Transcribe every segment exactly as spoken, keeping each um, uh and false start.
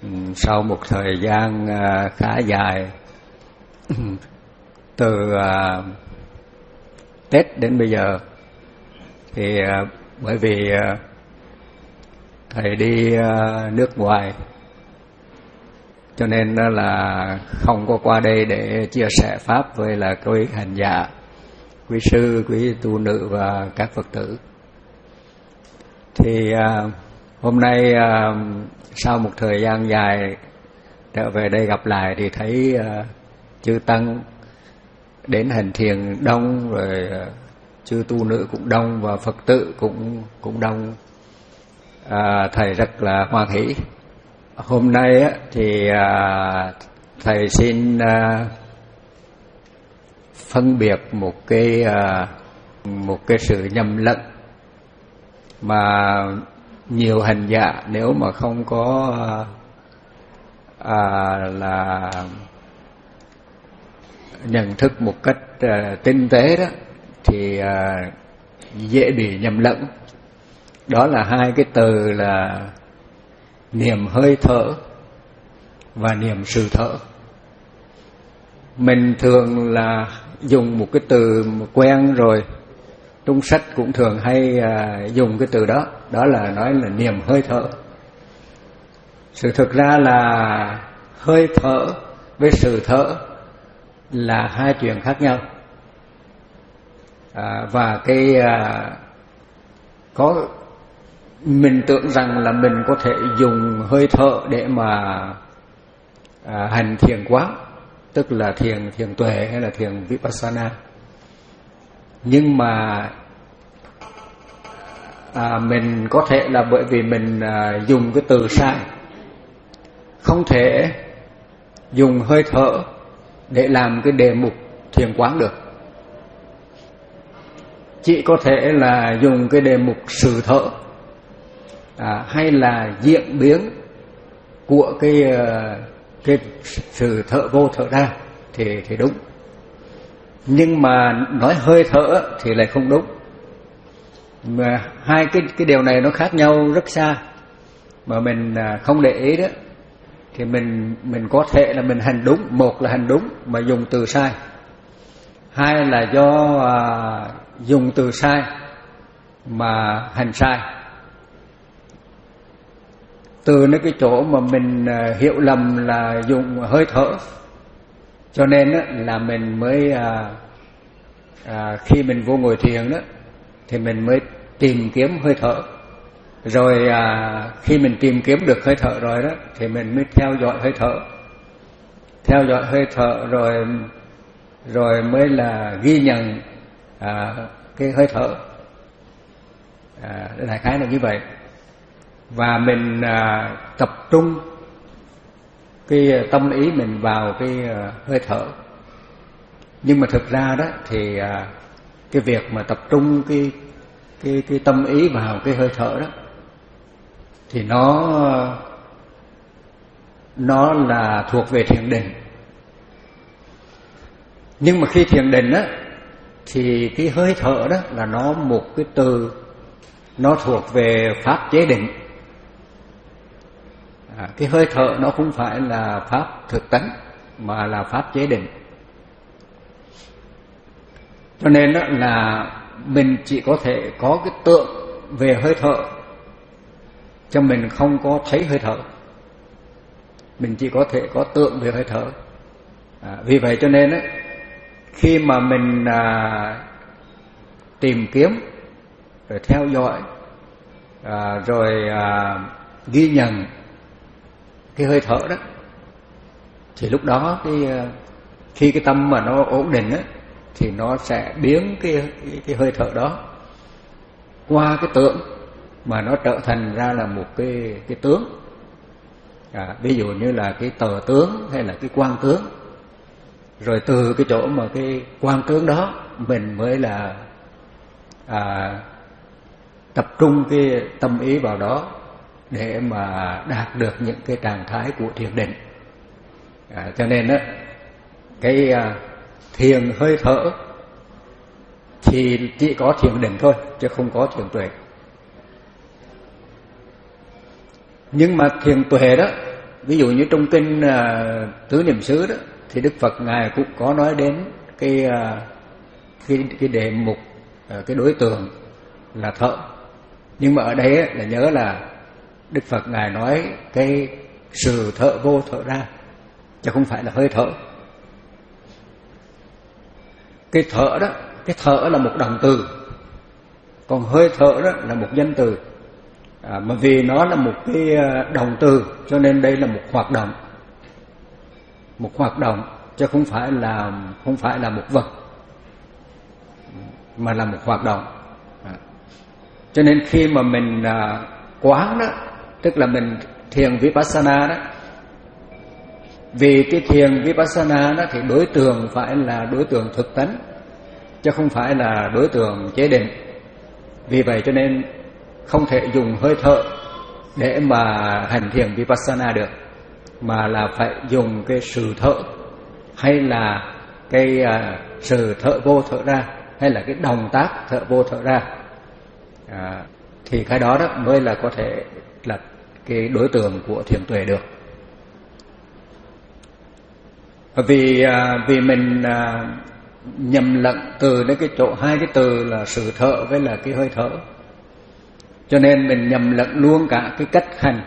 sau một thời gian khá dài từ Tết đến bây giờ, thì bởi vì thầy đi nước ngoài cho nên là không có qua đây để chia sẻ pháp với là quý hành giả, quý sư, quý tu nữ và các Phật tử. Thì hôm nay sau một thời gian dài trở về đây gặp lại thì thấy chư tăng đến hành thiền đông, rồi chư tu nữ cũng đông và Phật tử cũng cũng đông. À, thầy rất là hoan hỷ. Hôm nay á, thì à, thầy xin à, phân biệt một cái à, một cái sự nhầm lẫn mà nhiều hành giả nếu mà không có à, là nhận thức một cách à, tinh tế đó thì à, dễ bị nhầm lẫn. Đó là hai cái từ là niệm hơi thở và niệm sự thở. Mình thường là dùng một cái từ quen rồi, trong sách cũng thường hay à, dùng cái từ đó, đó là nói là niệm hơi thở. Sự thực ra là hơi thở với sự thở là hai chuyện khác nhau. À, và cái à, có mình tưởng rằng là mình có thể dùng hơi thở để mà à, hành thiền quán, tức là thiền thiền tuệ hay là thiền vipassana. Nhưng mà à, mình có thể là bởi vì mình à, dùng cái từ sai, không thể dùng hơi thở để làm cái đề mục thiền quán được. Chỉ có thể là dùng cái đề mục sự thở à, hay là diễn biến của cái cái sự thở vô thở ra thì thì đúng. Nhưng mà nói hơi thở thì lại không đúng. Mà hai cái cái điều này nó khác nhau rất xa, mà mình không để ý đó thì mình mình có thể là mình hành đúng, một là hành đúng mà dùng từ sai, hai là do à, dùng từ sai mà hành sai. Từ nơi cái chỗ mà mình hiểu lầm là dùng hơi thở, cho nên là mình mới à, à, khi mình vô ngồi thiền đó thì mình mới tìm kiếm hơi thở. Rồi à, khi mình tìm kiếm được hơi thở rồi đó thì mình mới theo dõi hơi thở, theo dõi hơi thở rồi rồi mới là ghi nhận à, cái hơi thở. À, đại khái là như vậy. Và mình à, tập trung cái tâm ý mình vào cái à, hơi thở. Nhưng mà thực ra đó thì à, cái việc mà tập trung cái cái cái tâm ý vào cái hơi thở đó thì nó nó là thuộc về thiền định. Nhưng mà khi thiền định á thì cái hơi thở đó là nó một cái từ, nó thuộc về pháp chế định. À, cái hơi thở nó không phải là pháp thực tánh mà là pháp chế định. Cho nên đó là mình chỉ có thể có cái tượng về hơi thở, cho mình không có thấy hơi thở. Mình chỉ có thể có tượng về hơi thở. À, vì vậy cho nên đó, khi mà mình à, tìm kiếm rồi theo dõi à, rồi à, ghi nhận cái hơi thở đó thì lúc đó cái khi cái tâm mà nó ổn định á thì nó sẽ biến cái cái, cái hơi thở đó qua cái tưởng mà nó trở thành ra là một cái cái tướng. À, ví dụ như là cái tờ tướng hay là cái quang tướng. Rồi từ cái chỗ mà cái quang tướng đó mình mới là à, tập trung cái tâm ý vào đó để mà đạt được những cái trạng thái của thiền định. À, cho nên đó, cái à, thiền hơi thở thì chỉ có thiền định thôi chứ không có thiền tuệ. Nhưng mà thiền tuệ đó ví dụ như trong kinh uh, Tứ Niệm xứ đó, thì Đức Phật ngài cũng có nói đến cái uh, cái cái đề mục, uh, cái đối tượng là thợ. Nhưng mà ở đây ấy, là nhớ là Đức Phật ngài nói cái sự thợ vô thợ ra, chứ không phải là hơi thở. Cái thở đó, cái thở là một động từ, còn hơi thở đó là một danh từ. À, mà vì nó là một cái động từ cho nên đây là một hoạt động, một hoạt động chứ không phải là không phải là một vật, mà là một hoạt động. À, cho nên khi mà mình à, quán đó, tức là mình thiền Vipassana đó, vì cái thiền Vipassana đó thì đối tượng phải là đối tượng thực tánh, chứ không phải là đối tượng chế định. Vì vậy cho nên không thể dùng hơi thở để mà hành thiền Vipassana được, mà là phải dùng cái sự thở, hay là cái uh, sự thở vô thở ra, hay là cái động tác thở vô thở ra, à, thì cái đó đó mới là có thể là cái đối tượng của thiền tuệ được. Vì uh, vì mình uh, nhầm lẫn từ đến cái chỗ hai cái từ là sự thở với là cái hơi thở, cho nên mình nhầm lẫn luôn cả cái cách hành.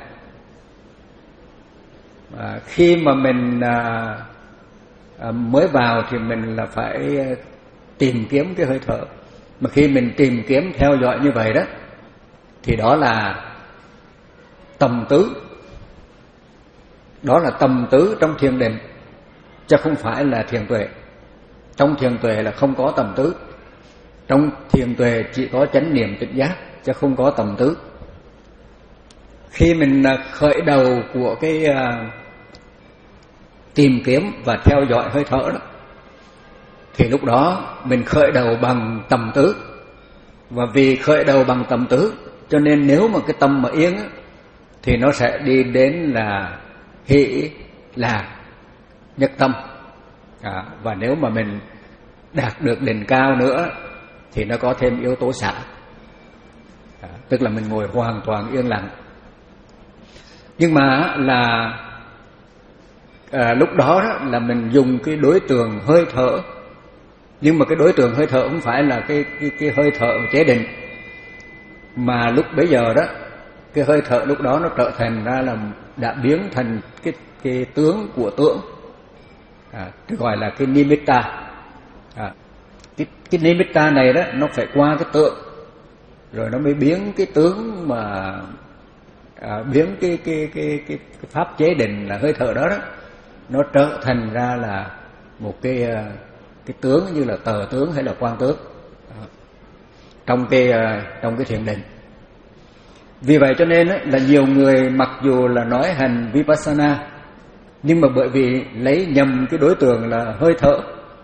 À, khi mà mình à, à, mới vào thì mình là phải tìm kiếm cái hơi thở, mà khi mình tìm kiếm theo dõi như vậy đó thì đó là tầm tứ, đó là tầm tứ trong thiền định, chứ không phải là thiền tuệ. Trong thiền tuệ là không có tầm tứ, trong thiền tuệ chỉ có chánh niệm tỉnh giác, chứ không có tầm tứ. Khi mình khởi đầu của cái uh, tìm kiếm và theo dõi hơi thở đó, thì lúc đó mình khởi đầu bằng tầm tứ. Và vì khởi đầu bằng tầm tứ cho nên nếu mà cái tâm mà yên á, thì nó sẽ đi đến là hỷ lạc nhất tâm. À, và nếu mà mình đạt được đỉnh cao nữa thì nó có thêm yếu tố xả, à, tức là mình ngồi hoàn toàn yên lặng. Nhưng mà là à, lúc đó, đó là mình dùng cái đối tượng hơi thở, nhưng mà cái đối tượng hơi thở không phải là cái cái, cái hơi thở chế định, mà lúc bấy giờ đó cái hơi thở lúc đó nó trở thành ra là đã biến thành cái cái tướng của tướng, à, gọi là cái nimitta. À, cái cái nimitta này đó nó phải qua cái tượng rồi nó mới biến cái tướng mà à, biến cái cái, cái cái cái pháp chế định là hơi thở đó đó nó trở thành ra là một cái cái tướng như là tờ tướng hay là quan tướng à, trong cái trong cái thiền định. Vì vậy cho nên là nhiều người mặc dù là nói hành Vipassana, nhưng mà bởi vì lấy nhầm cái đối tượng là hơi thở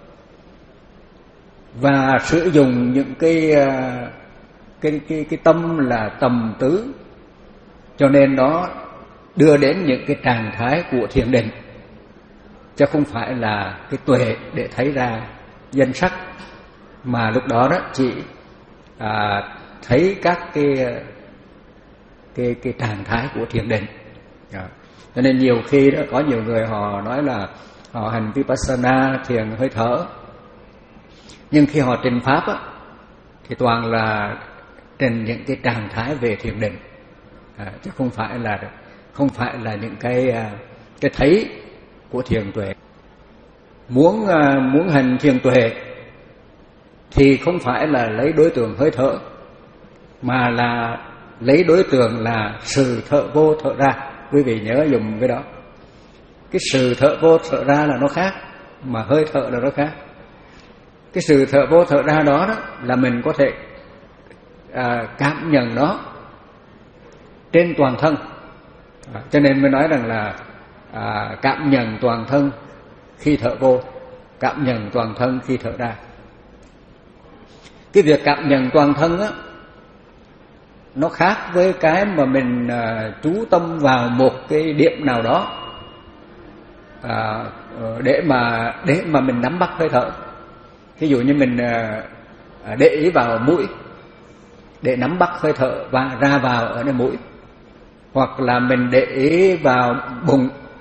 và sử dụng những cái cái cái cái tâm là tầm tứ, cho nên nó đưa đến những cái trạng thái của thiền định, chứ không phải là cái tuệ để thấy ra danh sắc, mà lúc đó đó chỉ à, thấy các cái cái cái trạng thái của thiền định. À, cho nên nhiều khi đó có nhiều người họ nói là họ hành Vipassana thiền hơi thở, nhưng khi họ trình pháp á, thì toàn là trình những cái trạng thái về thiền định, à, chứ không phải là không phải là những cái cái thấy của thiền tuệ. Muốn muốn hành thiền tuệ thì không phải là lấy đối tượng hơi thở, mà là lấy đối tượng là sự thở vô thở ra. Quý vị nhớ dùng cái đó. Cái sự thở vô thở ra là nó khác, mà hơi thở là nó khác. Cái sự thở vô thở ra đó, đó là mình có thể à, cảm nhận nó trên toàn thân, à, cho nên mới nói rằng là à, cảm nhận toàn thân khi thở vô, cảm nhận toàn thân khi thở ra. Cái việc cảm nhận toàn thân á, nó khác với cái mà mình à, chú tâm vào một cái điểm nào đó à, để mà để mà mình nắm bắt hơi thở. Ví dụ như mình à, để ý vào mũi để nắm bắt hơi thở và ra vào ở nơi mũi, hoặc là mình để ý vào bụng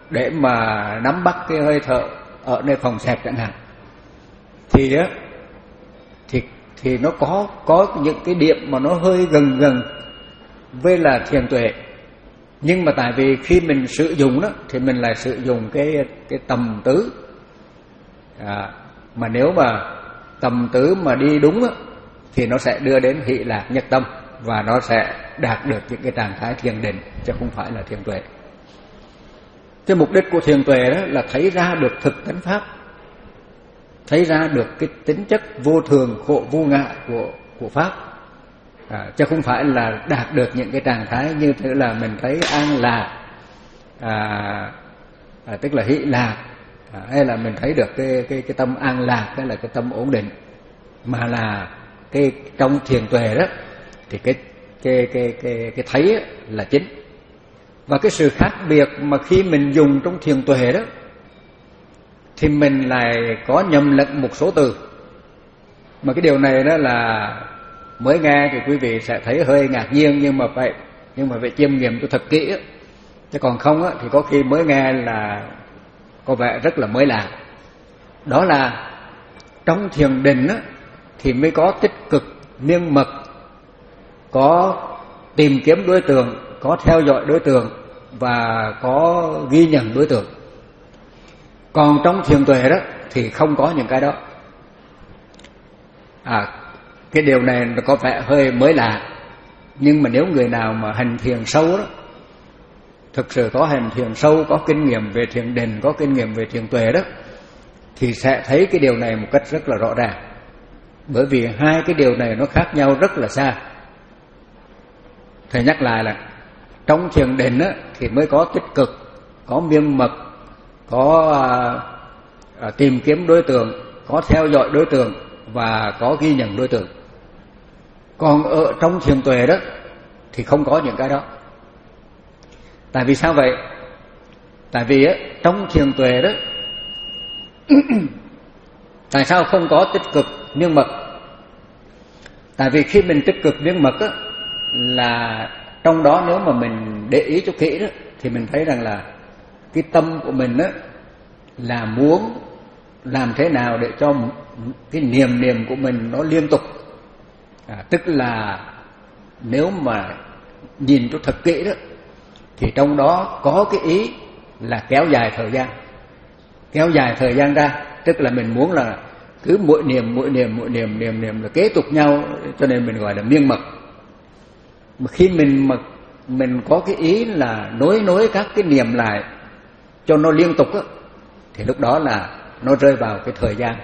để mà nắm bắt cái hơi thở ở nơi phòng xẹp chẳng hạn, thì á thì thì nó có có những cái điểm mà nó hơi gần gần với là thiền tuệ. Nhưng mà tại vì khi mình sử dụng đó thì mình lại sử dụng cái cái tầm tứ, à, mà nếu mà tầm tứ mà đi đúng đó, thì nó sẽ đưa đến hỷ lạc nhất tâm, và nó sẽ đạt được những cái trạng thái thiền định, chứ không phải là thiền tuệ. Cái mục đích của thiền tuệ đó là thấy ra được thực tánh pháp, thấy ra được cái tính chất vô thường, khổ vô ngại của của pháp, à, chứ không phải là đạt được những cái trạng thái như thế là mình thấy an lạc, à, à, tức là hỷ lạc, à, hay là mình thấy được cái cái cái tâm an lạc, hay là cái tâm ổn định, mà là cái trong thiền tuệ đó thì cái cái cái cái cái thấy là chính. Và cái sự khác biệt mà khi mình dùng trong thiền tuệ đó thì mình lại có nhầm lẫn một số từ, mà cái điều này đó là mới nghe thì quý vị sẽ thấy hơi ngạc nhiên, nhưng mà phải nhưng mà phải chiêm nghiệm cho thật kỹ đó. Chứ còn không á, thì có khi mới nghe là có vẻ rất là mới lạ. Đó là trong thiền định á, thì mới có tích cực miên mật, có tìm kiếm đối tượng, có theo dõi đối tượng và có ghi nhận đối tượng. Còn trong thiền tuệ đó thì không có những cái đó. À, cái điều này nó có vẻ hơi mới lạ, nhưng mà nếu người nào mà hành thiền sâu đó, thực sự có hành thiền sâu, có kinh nghiệm về thiền định, có kinh nghiệm về thiền tuệ đó, thì sẽ thấy cái điều này một cách rất là rõ ràng. Bởi vì hai cái điều này nó khác nhau rất là xa. Thầy nhắc lại là trong thiền định á, thì mới có tích cực, có miên mật, có à, à, tìm kiếm đối tượng, có theo dõi đối tượng và có ghi nhận đối tượng. Còn ở trong thiền tuệ đó thì không có những cái đó. Tại vì sao vậy? Tại vì á, trong thiền tuệ đó tại sao không có tích cực miên mật? Tại vì khi mình tích cực miên mật á, là trong đó nếu mà mình để ý cho kỹ đó, thì mình thấy rằng là cái tâm của mình á, là muốn làm thế nào để cho cái niệm niệm của mình nó liên tục, à, tức là nếu mà nhìn cho thật kỹ đó, thì trong đó có cái ý là kéo dài thời gian, kéo dài thời gian ra, tức là mình muốn là cứ mỗi niệm mỗi niệm mỗi niệm niệm niệm là kế tục nhau, cho nên mình gọi là miên mật. Mà khi mình mà mình có cái ý là nối nối các cái niệm lại cho nó liên tục á, thì lúc đó là nó rơi vào cái thời gian.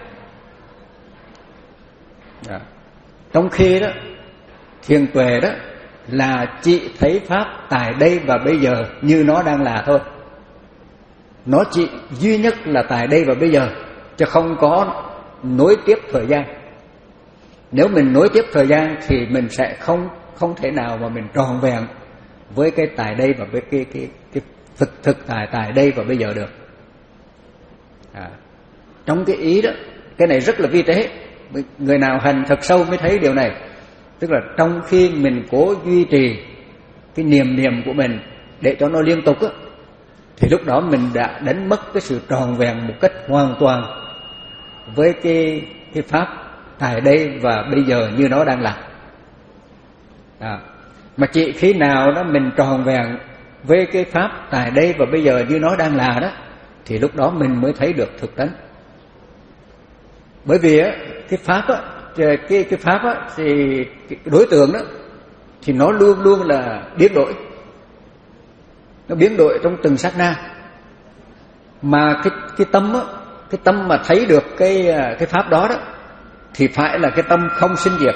Đó. Trong khi đó thiền tuệ đó là chỉ thấy pháp tại đây và bây giờ như nó đang là thôi. Nó chỉ duy nhất là tại đây và bây giờ, chứ không có nối tiếp thời gian. Nếu mình nối tiếp thời gian thì mình sẽ không không thể nào mà mình tròn vẹn với cái tại đây và với cái cái cái thực thực tại tại đây và bây giờ được. À, trong cái ý đó, cái này rất là vi tế. Người nào hành thật sâu mới thấy điều này. Tức là trong khi mình cố duy trì cái niệm niệm của mình để cho nó liên tục á, thì lúc đó mình đã đánh mất cái sự tròn vẹn một cách hoàn toàn với cái cái pháp tại đây và bây giờ như nó đang là. À, mà chỉ khi nào đó mình tròn vẹn với cái pháp tại đây và bây giờ như nó đang là đó, thì lúc đó mình mới thấy được thực tánh. Bởi vì á, cái pháp á, cái cái pháp á, thì cái đối tượng đó thì nó luôn luôn là biến đổi, nó biến đổi trong từng sát na. Mà cái cái tâm á, cái tâm mà thấy được cái cái pháp đó đó thì phải là cái tâm không sinh diệt.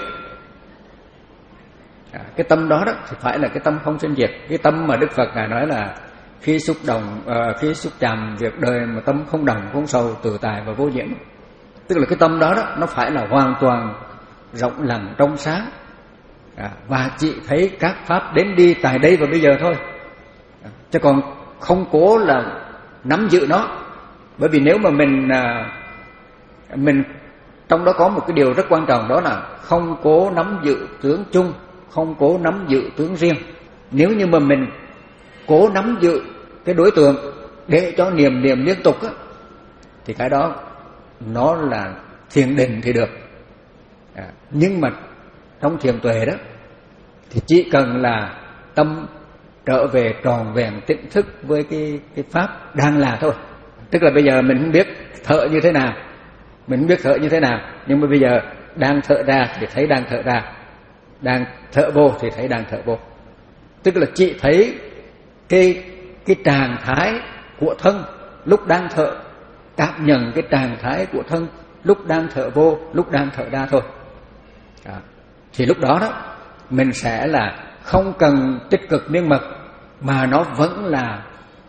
À, cái tâm đó đó thì phải là cái tâm không sinh diệt. Cái tâm mà Đức Phật ngài nói là khi xúc động, uh, khi xúc chạm việc đời mà tâm không động, không sầu, tự tại và vô nhiễm. Tức là cái tâm đó đó nó phải là hoàn toàn rộng lặng trong sáng, à, và chỉ thấy các pháp đến đi tại đây và bây giờ thôi, à, chứ còn không cố là nắm giữ nó. Bởi vì nếu mà mình à, mình trong đó có một cái điều rất quan trọng, đó là không cố nắm giữ tướng chung, không cố nắm giữ tướng riêng. Nếu như mà mình cố nắm giữ cái đối tượng để cho niệm niệm liên tục á, thì cái đó nó là thiền định thì được. À, nhưng mà trong thiền tuệ đó thì chỉ cần là tâm trở về tròn vẹn tỉnh thức với cái cái pháp đang là thôi. Tức là bây giờ mình không biết thở như thế nào, mình không biết thở như thế nào, nhưng mà bây giờ đang thở ra thì thấy đang thở ra, đang thở vô thì thấy đang thở vô. Tức là chỉ thấy cái cái trạng thái của thân lúc đang thở, cảm nhận cái trạng thái của thân lúc đang thở vô, lúc đang thở ra thôi. À, thì lúc đó đó mình sẽ là không cần tích cực miên mật, mà nó vẫn là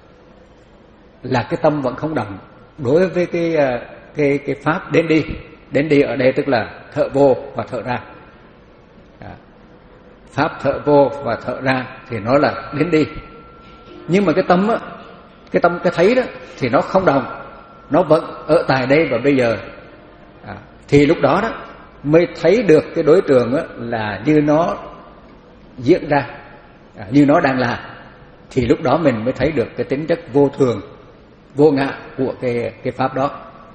là cái tâm vẫn không động đối với cái cái cái pháp đến đi. Đến đi ở đây tức là thở vô và thở ra. À, pháp thở vô và thở ra thì nó là đến đi. Nhưng mà cái tâm á, cái tâm cái thấy đó thì nó không động, nó vẫn ở tại đây và bây giờ. À, thì lúc đó đó mới thấy được cái đối tượng á, là như nó diễn ra, à, như nó đang là. Thì lúc đó mình mới thấy được cái tính chất vô thường, vô ngã của cái cái pháp đó.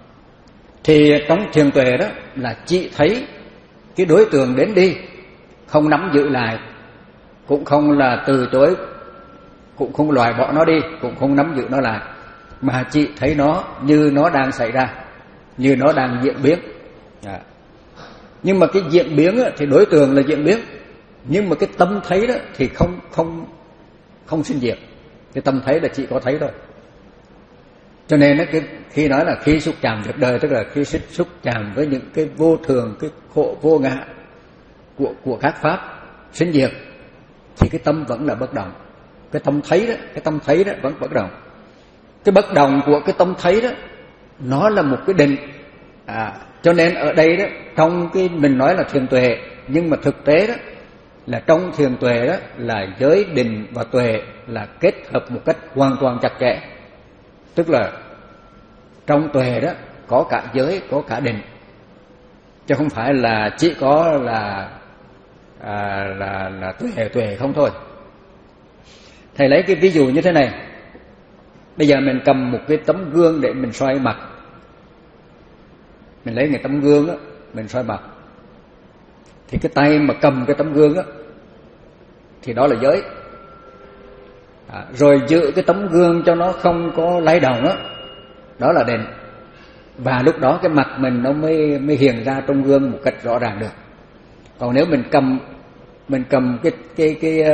Thì trong thiền tuệ đó là chỉ thấy cái đối tượng đến đi, không nắm giữ lại, cũng không là từ chối, cũng không loại bỏ nó đi, cũng không nắm giữ nó lại, mà chỉ thấy nó như nó đang xảy ra, như nó đang diễn biến. À. Nhưng mà cái diễn biến á, thì đối tượng là diễn biến, nhưng mà cái tâm thấy đó thì không không không sinh diệt. Cái tâm thấy là chỉ có thấy thôi. Cho nên đó, cái, khi nói là khi xúc chạm việc đời, tức là khi xúc chạm với những cái vô thường, cái khổ vô ngã của của các pháp sinh diệt, thì cái tâm vẫn là bất động. Cái tâm thấy đó, cái tâm thấy đó vẫn bất động. Cái bất động của cái tâm thấy đó, nó là một cái định. À, cho nên ở đây đó, trong cái mình nói là thiền tuệ, nhưng mà thực tế đó là trong thiền tuệ đó là giới định và tuệ là kết hợp một cách hoàn toàn chặt chẽ. Tức là trong tuệ đó có cả giới, có cả định, chứ không phải là chỉ có là à, là là tuệ tuệ không thôi. Thầy lấy cái ví dụ như thế này. Bây giờ mình cầm một cái tấm gương để mình soi mặt. Mình lấy cái tấm gương á, mình soi mặt. Thì cái tay mà cầm cái tấm gương á, thì đó là giới. À, rồi giữ cái tấm gương cho nó không có lay động á, đó là định. Và lúc đó cái mặt mình nó mới mới hiện ra trong gương một cách rõ ràng được. Còn nếu mình cầm mình cầm cái cái cái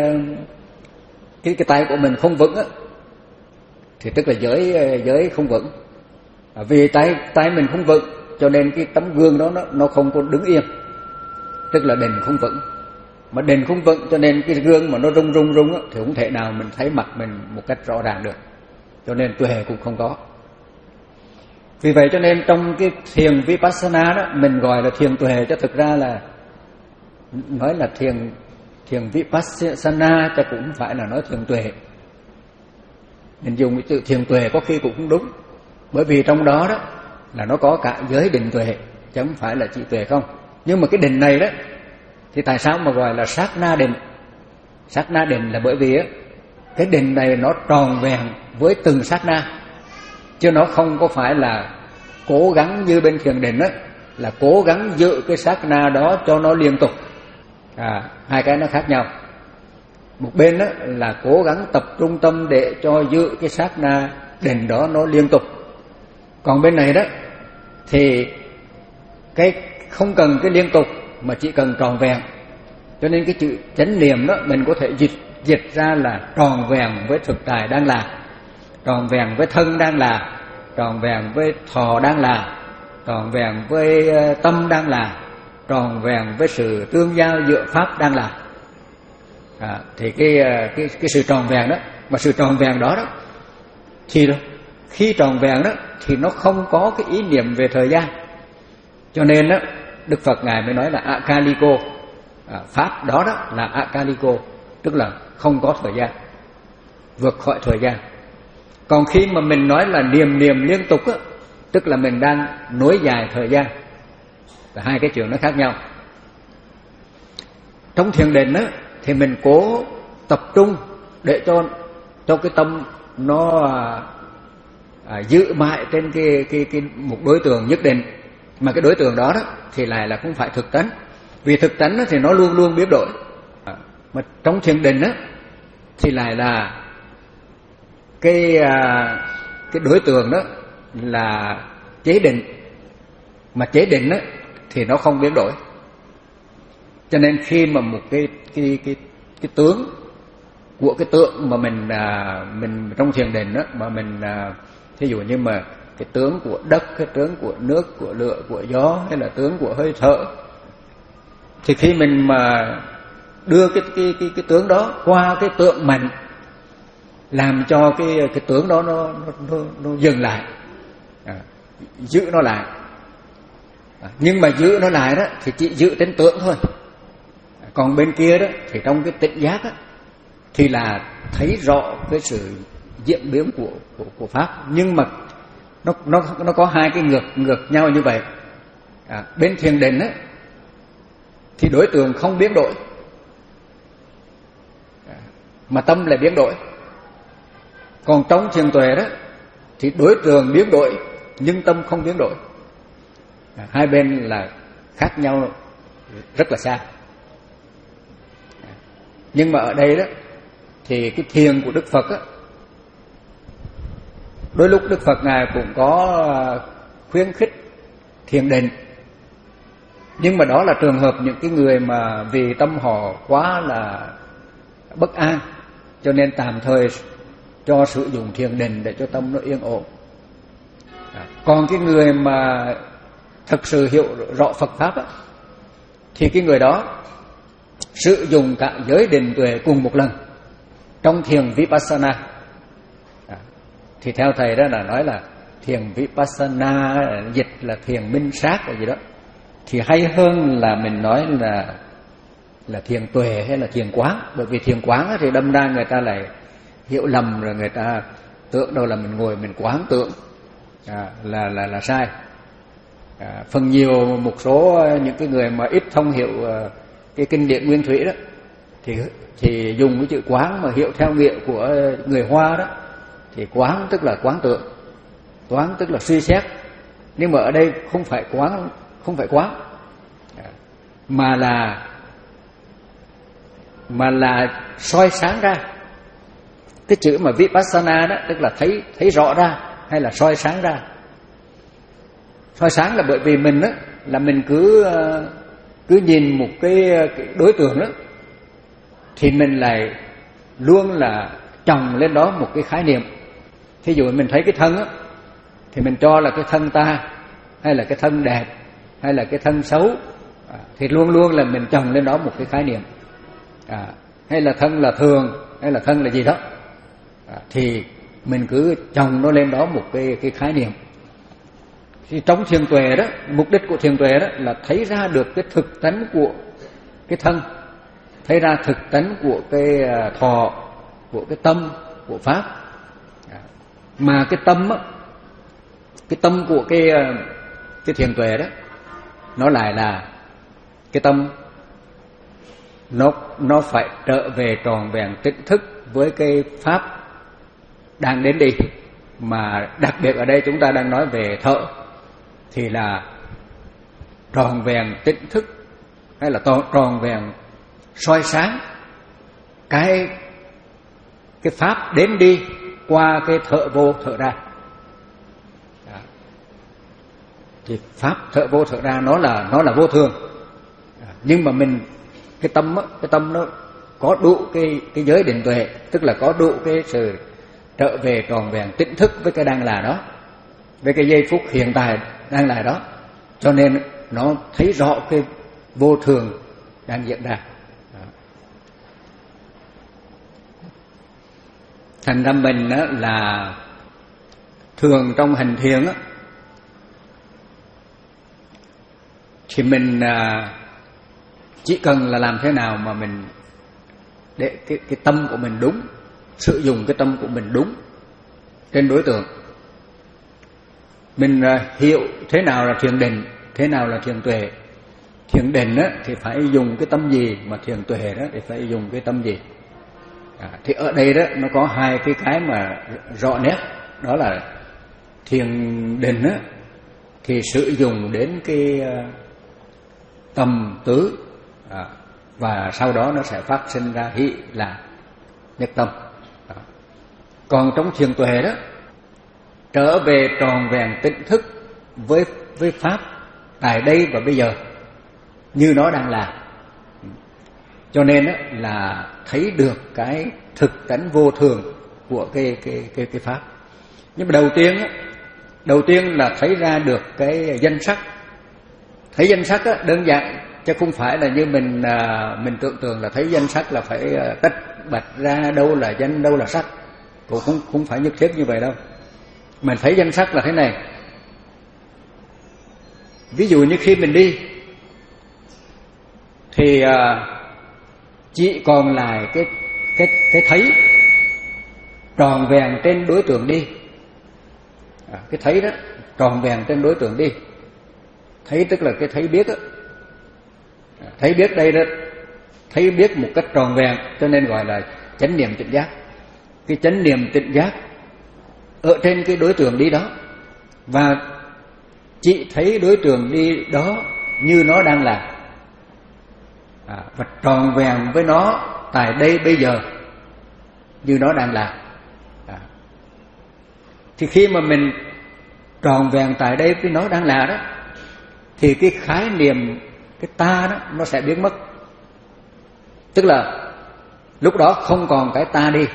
cái cái tay của mình không vững á, thì tức là giới giới không vững. À, vì tay tay mình không vững cho nên cái tấm gương đó nó nó không có đứng yên, tức là định không vững. Mà định không vững cho nên cái gương mà nó rung rung rung á, thì không thể nào mình thấy mặt mình một cách rõ ràng được. Cho nên tuệ cũng không có. Vì vậy cho nên trong cái thiền Vipassana đó mình gọi là thiền tuệ, cho thực ra là nói là thiền thiền Vipassana cho cũng không phải là nói thiền tuệ. Mình dùng cái từ thiền tuệ có khi cũng không đúng, bởi vì trong đó đó là nó có cả giới định tuệ, chứ không phải là chỉ tuệ không. Nhưng mà cái định này đó thì tại sao mà gọi là sát na định? Sát na định là bởi vì á, cái định này nó tròn vẹn với từng sát na, chứ nó không có phải là cố gắng như bên thiền định á, là cố gắng giữ cái sát na đó cho nó liên tục. À, hai cái nó khác nhau. Một bên đó là cố gắng tập trung tâm để cho giữ cái sát na định đó nó liên tục. Còn bên này đó thì cái không cần cái liên tục mà chỉ cần tròn vẹn. Cho nên cái chữ chánh niệm đó mình có thể dịch dịch ra là tròn vẹn với thực tại đang là, tròn vẹn với thân đang là, tròn vẹn với thọ đang là, tròn vẹn với tâm đang là, tròn vẹn với sự tương giao giữa pháp đang là. À, thì cái cái cái sự tròn vẹn đó, mà sự tròn vẹn đó đó thì đó, khi tròn vẹn đó thì nó không có cái ý niệm về thời gian. Cho nên đó Đức Phật ngài mới nói là akaliko, à, pháp đó đó là akaliko, tức là không có thời gian, vượt khỏi thời gian. Còn khi mà mình nói là niệm niệm liên tục á, tức là mình đang nối dài thời gian. Và hai cái chuyện nó khác nhau. Trong thiền định á thì mình cố tập trung để cho cho cái tâm nó à, giữ mãi trên cái, cái, cái một đối tượng nhất định, mà cái đối tượng đó, đó thì lại là không phải thực tánh. Vì thực tánh đó thì nó luôn luôn biến đổi, à, mà trong thiền định đó thì lại là cái à, cái đối tượng đó là chế định, mà chế định đó thì nó không biến đổi. Cho nên khi mà một cái cái cái cái tướng của cái tượng mà mình à, mình trong thiền định đó mà mình à, thí dụ như mà cái tướng của đất, cái tướng của nước, của lửa, của gió, hay là tướng của hơi thở, thì khi mình mà đưa cái cái cái cái tướng đó qua cái tượng mạnh, làm cho cái cái tướng đó nó nó nó, nó dừng lại, à, giữ nó lại. À, nhưng mà giữ nó lại đó thì chỉ giữ trên tượng thôi. À, còn bên kia đó thì trong cái tịnh giác đó, thì là thấy rõ cái sự diễn biến của của của pháp. Nhưng mà nó nó nó có hai cái ngược ngược nhau như vậy. À, bên thiền định đó thì đối tượng không biến đổi, à, mà tâm lại biến đổi. Còn trong thiền tuệ đó thì đối tượng biến đổi nhưng tâm không biến đổi. À, hai bên là khác nhau rất là xa. À, nhưng mà ở đây đó thì cái thiền của Đức Phật á, đôi lúc Đức Phật Ngài cũng có khuyến khích thiền định, nhưng mà đó là trường hợp những cái người mà vì tâm họ quá là bất an, cho nên tạm thời cho sử dụng thiền định để cho tâm nó yên ổn. À, còn cái người mà thực sự hiểu rõ Phật pháp á, thì cái người đó sử dụng cả giới định tuệ cùng một lần trong thiền Vipassana. À, thì theo thầy đó là nói là thiền Vipassana, dịch là thiền minh sát hay gì đó, thì hay hơn là mình nói là là thiền tuệ hay là thiền quán. Bởi vì thiền quán thì đâm ra người ta lại hiểu lầm, rồi người ta tưởng đâu là mình ngồi mình quán tưởng, à, là là là sai. À, phần nhiều một số những cái người mà ít thông hiểu uh, cái kinh điển nguyên thủy đó thì thì dùng cái chữ quán mà hiểu theo nghĩa của người Hoa đó, thì quán tức là quán tưởng, quán tức là suy xét. Nhưng mà ở đây không phải quán, không phải quán, à, mà là mà là soi sáng ra. Cái chữ mà Vipassana đó tức là thấy thấy rõ ra hay là soi sáng ra. Soi sáng là bởi vì mình đó là mình cứ cứ nhìn một cái, cái đối tượng đó thì mình lại luôn là chồng lên đó một cái khái niệm. Thí dụ mình thấy cái thân đó thì mình cho là cái thân ta, hay là cái thân đẹp, hay là cái thân xấu, à, thì luôn luôn là mình chồng lên đó một cái khái niệm, à, hay là thân là thường, hay là thân là gì đó, à, thì mình cứ chồng nó lên đó một cái cái khái niệm. Thì trong thiền tuệ đó, mục đích của thiền tuệ đó là thấy ra được cái thực tánh của cái thân, thấy ra thực tánh của cái thọ, của cái tâm, của pháp. Mà cái tâm á, cái tâm của cái cái thiền tuệ đó, nó lại là cái tâm nó nó phải trở về tròn vẹn tỉnh thức với cái pháp đang đến đi. Mà đặc biệt ở đây chúng ta đang nói về thở thì là tròn vẹn tỉnh thức, hay là tròn vẹn soi sáng cái cái pháp đến đi qua cái thở vô thở ra. Đó. Thì pháp thở vô thở ra nó là nó là vô thường. Đó. Nhưng mà mình cái tâm á, cái tâm nó có đủ cái cái giới định tuệ, tức là có đủ cái sự trở về tròn vẹn tỉnh thức với cái đang là đó, với cái giây phút hiện tại đang là đó, cho nên nó thấy rõ cái vô thường đang diễn ra. Đó. Thành ra mình á, là thường trong hành thiền á, thì mình à, chỉ cần là làm thế nào mà mình để cái, cái tâm của mình đúng, sử dụng cái tâm của mình đúng trên đối tượng. Mình hiểu thế nào là thiền định, thế nào là thiền tuệ. Thiền định á, thì phải dùng cái tâm gì, mà thiền tuệ đó thì phải dùng cái tâm gì. À, thì ở đây đó nó có hai cái cái mà rõ nét, đó là thiền định á, thì sử dụng đến cái tâm tứ, à, và sau đó nó sẽ phát sinh ra hỷ là nhất tâm. À. Còn trong thiền tuệ đó, trở về tròn vẹn tỉnh thức với với pháp tại đây và bây giờ như nó đang là. Cho nên á, là thấy được cái thực tánh vô thường của cái cái cái cái pháp. Nhưng mà đầu tiên á, đầu tiên là thấy ra được cái danh sắc. Thấy danh sắc á, đơn giản, chứ không phải là như mình à, mình tưởng tượng là thấy danh sắc là phải à, tách bạch ra đâu là danh đâu là sắc. Cũng không không phải nhất thiết như vậy đâu. Mình thấy danh sắc là thế này. Ví dụ như khi mình đi thì à, chỉ còn lại cái cái cái thấy tròn vẹn trên đối tượng đi. À, cái thấy đó tròn vẹn trên đối tượng đi. Thấy tức là cái thấy biết á. À, thấy biết đây đó, thấy biết một cách tròn vẹn, cho nên gọi là chánh niệm tỉnh giác. Cái chánh niệm tỉnh giác ở trên cái đối tượng đi đó, và chỉ thấy đối tượng đi đó như nó đang là, à, và tròn vẹn với nó tại đây bây giờ như nó đang là. À. Thì khi mà mình tròn vẹn tại đây với nó đang là đó, thì cái khái niệm cái ta đó nó sẽ biến mất. Tức là lúc đó không còn cái ta đi,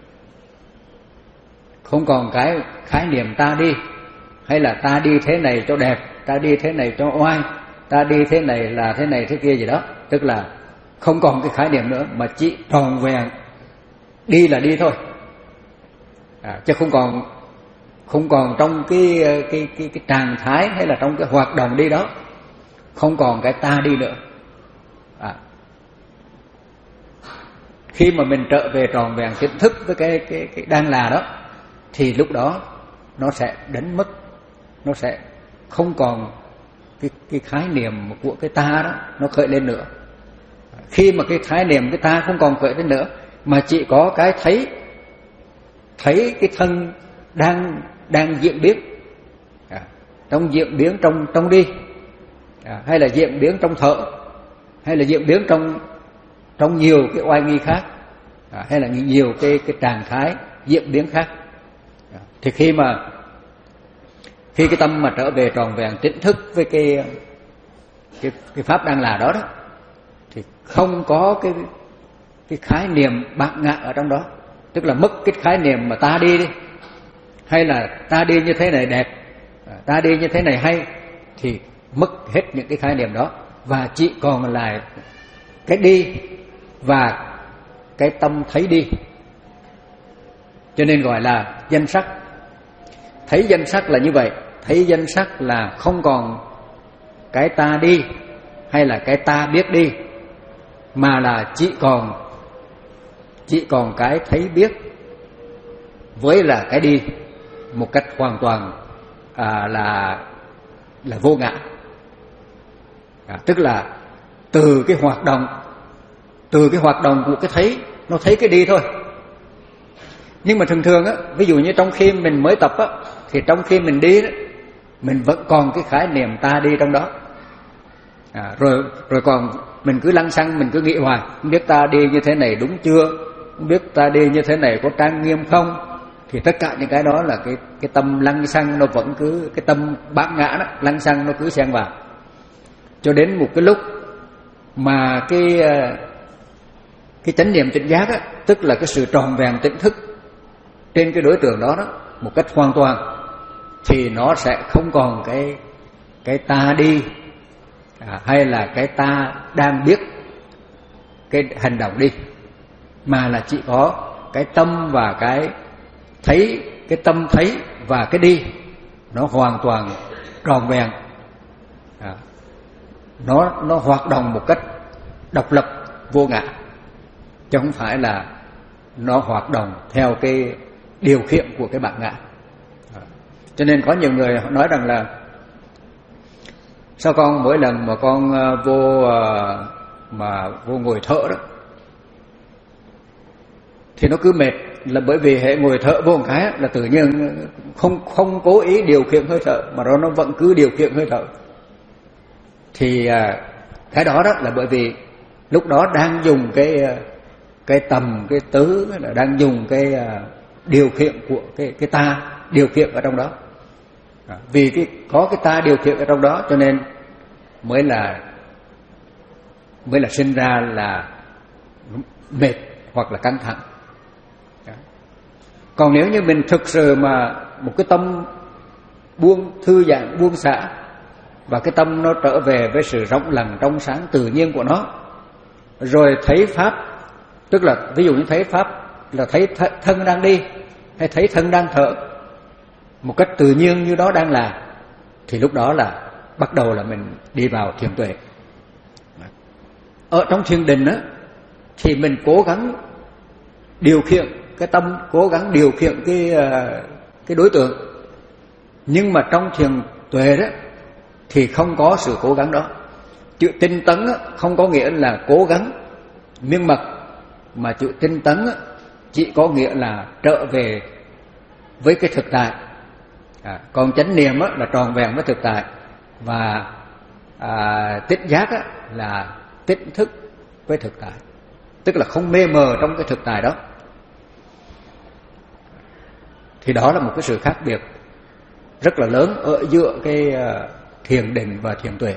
không còn cái khái niệm ta đi, hay là ta đi thế này cho đẹp, ta đi thế này cho oai, ta đi thế này là thế này thế kia gì đó. Tức là không còn cái khái niệm nữa, mà chỉ tròn vẹn đi là đi thôi. À, chứ không còn không còn trong cái cái cái cái trạng thái hay là trong cái hoạt động đi đó, không còn cái ta đi nữa. À. Khi mà mình trở về tròn vẹn tỉnh thức với cái cái cái đang là đó, thì lúc đó nó sẽ đánh mất, nó sẽ không còn cái cái khái niệm của cái ta đó nó khởi lên nữa. Khi mà cái khái niệm cái ta không còn khởi lên nữa, mà chỉ có cái thấy, thấy cái thân đang đang diễn biến, à, trong diễn biến trong trong đi, à, hay là diễn biến trong thở, hay là diễn biến trong trong nhiều cái oai nghi khác, à, hay là nhiều cái cái trạng thái diễn biến khác. À, thì khi mà khi cái tâm mà trở về tròn vẹn tỉnh thức với cái cái cái pháp đang là đó đó, thì không có cái cái khái niệm bạc ngã ở trong đó. Tức là mất cái khái niệm mà ta đi đi, hay là ta đi như thế này đẹp, ta đi như thế này hay, thì mất hết những cái khái niệm đó, và chỉ còn lại cái đi và cái tâm thấy đi. Cho nên gọi là danh sắc. Thấy danh sắc là như vậy. Thấy danh sắc là không còn cái ta đi hay là cái ta biết đi, mà là chỉ còn chỉ còn cái thấy biết với là cái đi, một cách hoàn toàn à, là là vô ngã. À, tức là từ cái hoạt động từ cái hoạt động của cái thấy, nó thấy cái đi thôi. Nhưng mà thường thường á, ví dụ như trong khi mình mới tập á, thì trong khi mình đi đó, mình vẫn còn cái khái niệm ta đi trong đó. À, rồi rồi còn mình cứ lăng xăng, mình cứ nghĩ hoài, không biết ta đi như thế này đúng chưa, không biết ta đi như thế này có trang nghiêm không. Thì tất cả những cái đó là cái cái tâm lăng xăng, nó vẫn cứ cái tâm bát ngã đó, lăng xăng nó cứ xen vào. Cho đến một cái lúc mà cái cái chánh niệm tỉnh giác á, tức là cái sự tròn vẹn tỉnh thức trên cái đối tượng đó đó, một cách hoàn toàn, thì nó sẽ không còn cái cái ta đi, à, hay là cái ta đang biết cái hành động đi, mà là chỉ có cái tâm và cái thấy, cái tâm thấy và cái đi nó hoàn toàn tròn vẹn. À, nó nó hoạt động một cách độc lập vô ngã, chứ không phải là nó hoạt động theo cái điều khiển của cái bản ngã. À, cho nên có nhiều người nói rằng là sao con mỗi lần mà con vô mà vô ngồi thở đó thì nó cứ mệt, là bởi vì hệ ngồi thở vô một cái là tự nhiên không không cố ý điều khiển hơi thở mà đó nó vẫn cứ điều khiển hơi thở. Thì à, cái đó đó là bởi vì lúc đó đang dùng cái cái tầm, cái tứ, là đang dùng cái à, điều khiển của cái cái ta điều khiển ở trong đó. À, vì cái có cái ta điều khiển ở trong đó cho nên mới là mới là sinh ra là mệt hoặc là căng thẳng. Đó. Còn nếu như mình thực sự mà một cái tâm buông thư giãn, buông xả, và cái tâm nó trở về với sự rộng lặng trong sáng tự nhiên của nó, rồi thấy pháp, tức là ví dụ như thấy pháp là thấy thân đang đi hay thấy thân đang thở một cách tự nhiên như đó đang là, thì lúc đó là bắt đầu là mình đi vào thiền tuệ. Ở trong thiền định á thì mình cố gắng điều khiển cái tâm, cố gắng điều khiển cái cái đối tượng. Nhưng mà trong thiền tuệ đó thì không có sự cố gắng đó. Chữ tinh tấn á, không có nghĩa là cố gắng miên mật, mà chữ tinh tấn á, chỉ có nghĩa là trở về với cái thực tại. À, còn chánh niệm á, là tròn vẹn với thực tại, và à, tích giác á, là tỉnh thức với thực tại, tức là không mê mờ trong cái thực tại đó. Thì đó là một cái sự khác biệt rất là lớn ở giữa cái thiền định và thiền tuệ.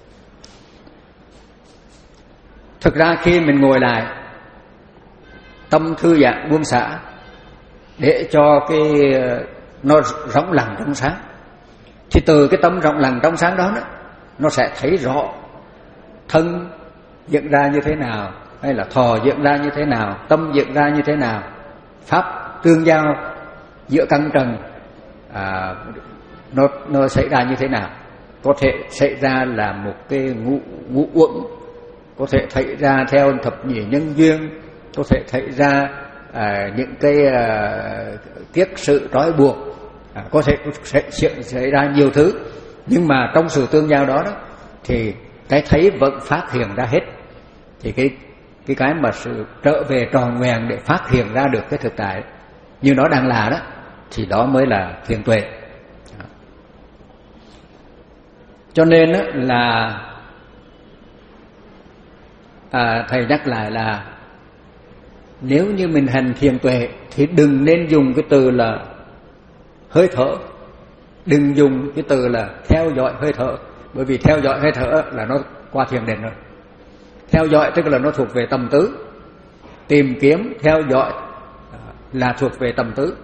Thực ra khi mình ngồi lại, tâm thư giãn buông xả để cho cái nó rộng lặng trong sáng, thì từ cái tâm rộng lặng trong sáng đó, đó nó sẽ thấy rõ thân diễn ra như thế nào, hay là thọ diễn ra như thế nào, tâm diễn ra như thế nào, pháp tương giao giữa căn trần à, nó nó xảy ra như thế nào. Có thể xảy ra là một cái ngũ ngũ uẩn, có thể xảy ra theo thập nhị nhân duyên, có thể xảy ra à, những cái à, kiết sự trói buộc, à, có thể xảy, xảy ra nhiều thứ. Nhưng mà trong sự tương giao đó, đó thì cái thấy vẫn phát hiện ra hết. Thì cái cái cái mà sự trở về tròn vẹn để phát hiện ra được cái thực tại như nó đang là đó, thì đó mới là thiền tuệ. Cho nên đó là à, thầy nhắc lại là nếu như mình hành thiền tuệ thì đừng nên dùng cái từ là hơi thở, đừng dùng cái từ là theo dõi hơi thở, bởi vì theo dõi hơi thở là nó qua thiền định rồi. Theo dõi tức là nó thuộc về tầm tứ, tìm kiếm theo dõi là thuộc về tầm tứ.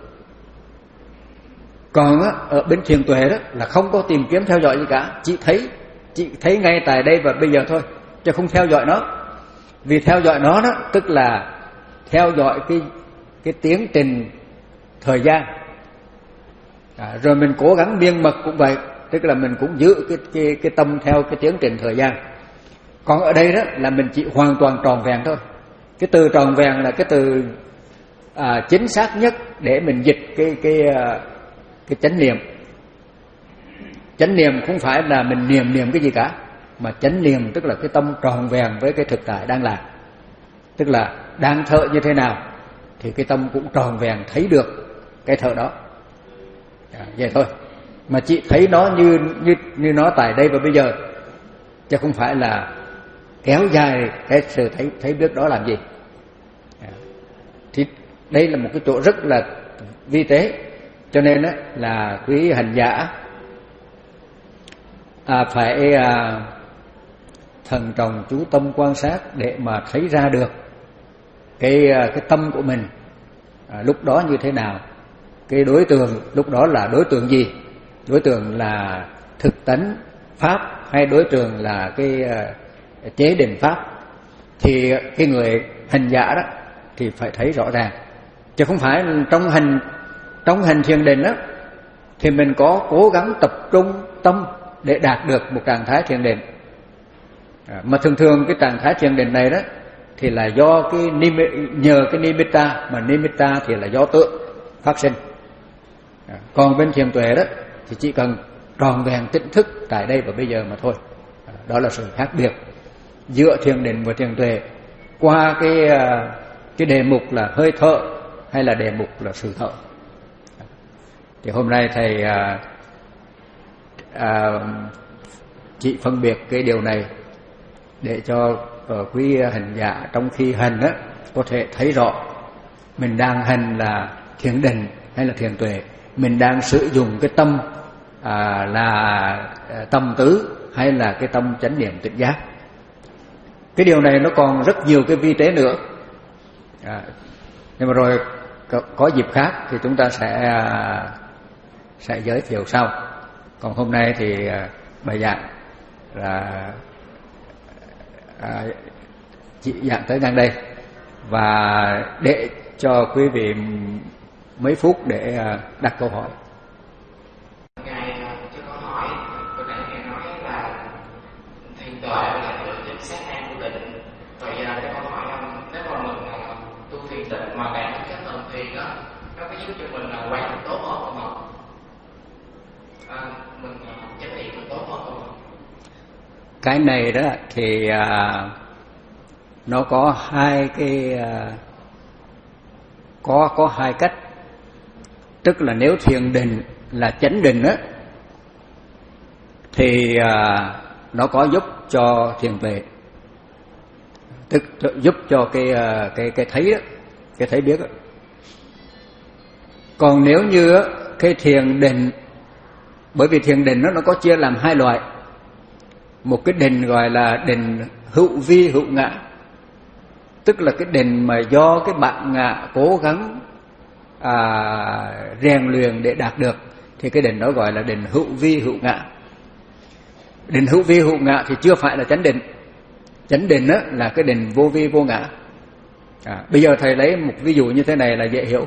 Còn á, ở bên thiền tuệ đó là không có tìm kiếm theo dõi gì cả, chỉ thấy, chỉ thấy ngay tại đây và bây giờ thôi, chứ không theo dõi nó. Vì theo dõi nó đó tức là theo dõi cái cái tiến trình thời gian. À, rồi mình cố gắng miên mật cũng vậy, tức là mình cũng giữ cái cái cái tâm theo cái tiến trình thời gian. Còn ở đây đó là mình chỉ hoàn toàn tròn vẹn thôi. Cái từ tròn vẹn là cái từ à, chính xác nhất để mình dịch cái cái cái chánh niệm. Chánh niệm không phải là mình niệm niệm cái gì cả, mà chánh niệm tức là cái tâm tròn vẹn với cái thực tại đang là. Tức là đang thở như thế nào thì cái tâm cũng tròn vẹn thấy được cái thở đó. À, vậy thôi. Mà chỉ thấy nó như như như nó tại đây và bây giờ, chứ không phải là kéo dài cái sự thấy thấy biết đó làm gì. À, thì đây là một cái chỗ rất là vi tế, cho nên á, là quý hành giả à, phải à, thần trọng chú tâm quan sát để mà thấy ra được cái cái tâm của mình à, lúc đó như thế nào, cái đối tượng lúc đó là đối tượng gì, đối tượng là thực tánh pháp hay đối tượng là cái uh, chế định pháp. Thì cái người hành giả đó thì phải thấy rõ ràng, chứ không phải trong hành trong hành thiền định đó thì mình có cố gắng tập trung tâm để đạt được một trạng thái thiền định. À, mà thường thường cái trạng thái thiền định này đó thì là do cái nhờ cái nimitta, mà nimitta thì là do tượng phát sinh. À, còn bên thiền tuệ đó thì chỉ cần tròn vẹn tỉnh thức tại đây và bây giờ mà thôi. À, đó là sự khác biệt giữa thiền định và thiền tuệ. Qua cái cái đề mục là hơi thở hay là đề mục là sự thở. Thì hôm nay thầy à, à, chỉ phân biệt cái điều này để cho uh, quý hành giả trong khi hành á có thể thấy rõ mình đang hành là thiền định hay là thiền tuệ, mình đang sử dụng cái tâm à, là à, tâm tứ hay là cái tâm chánh niệm tỉnh giác. Cái điều này nó còn rất nhiều cái vi tế nữa, à, nhưng mà rồi có, có dịp khác thì chúng ta sẽ à, sẽ giới thiệu sau. Còn hôm nay thì à, bài giảng là à, chị giảng tới ngang đây, và để cho quý vị mấy phút để à, đặt câu hỏi. Ngài cho câu hỏi, vừa nãy Ngài nói là thiền tuệ là dựa trên sát na của định. Vậy cho câu hỏi, nếu mà mình tu thiền định mà bạn các tầng thiền đó, nó có giúp cho mình quản được tốt hơn không ạ? À, mình chánh niệm được tốt hơn không ạ? Cái này đó thì à, nó có hai cái à, có có hai cách. Tức là nếu thiền định là chánh định á thì à, nó có giúp cho thiền tuệ, tức giúp cho cái cái cái thấy đó, cái thấy biết đó. Còn nếu như á, cái thiền định, bởi vì thiền định đó, nó có chia làm hai loại. Một cái định gọi là định hữu vi hữu ngã, tức là cái định mà do cái bản ngã cố gắng à, rèn luyện để đạt được, thì cái định đó gọi là định hữu vi hữu ngã. Định hữu vi hữu ngã thì chưa phải là chánh định. Chánh định đó là cái định vô vi vô ngã. À, bây giờ thầy lấy một ví dụ như thế này là dễ hiểu.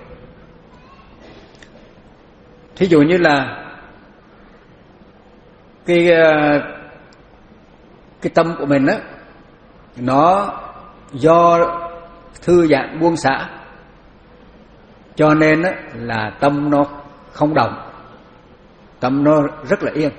Thí dụ như là cái cái tâm của mình á, nó do thư giãn buông xả, cho nên á, là tâm nó không động, tâm nó rất là yên.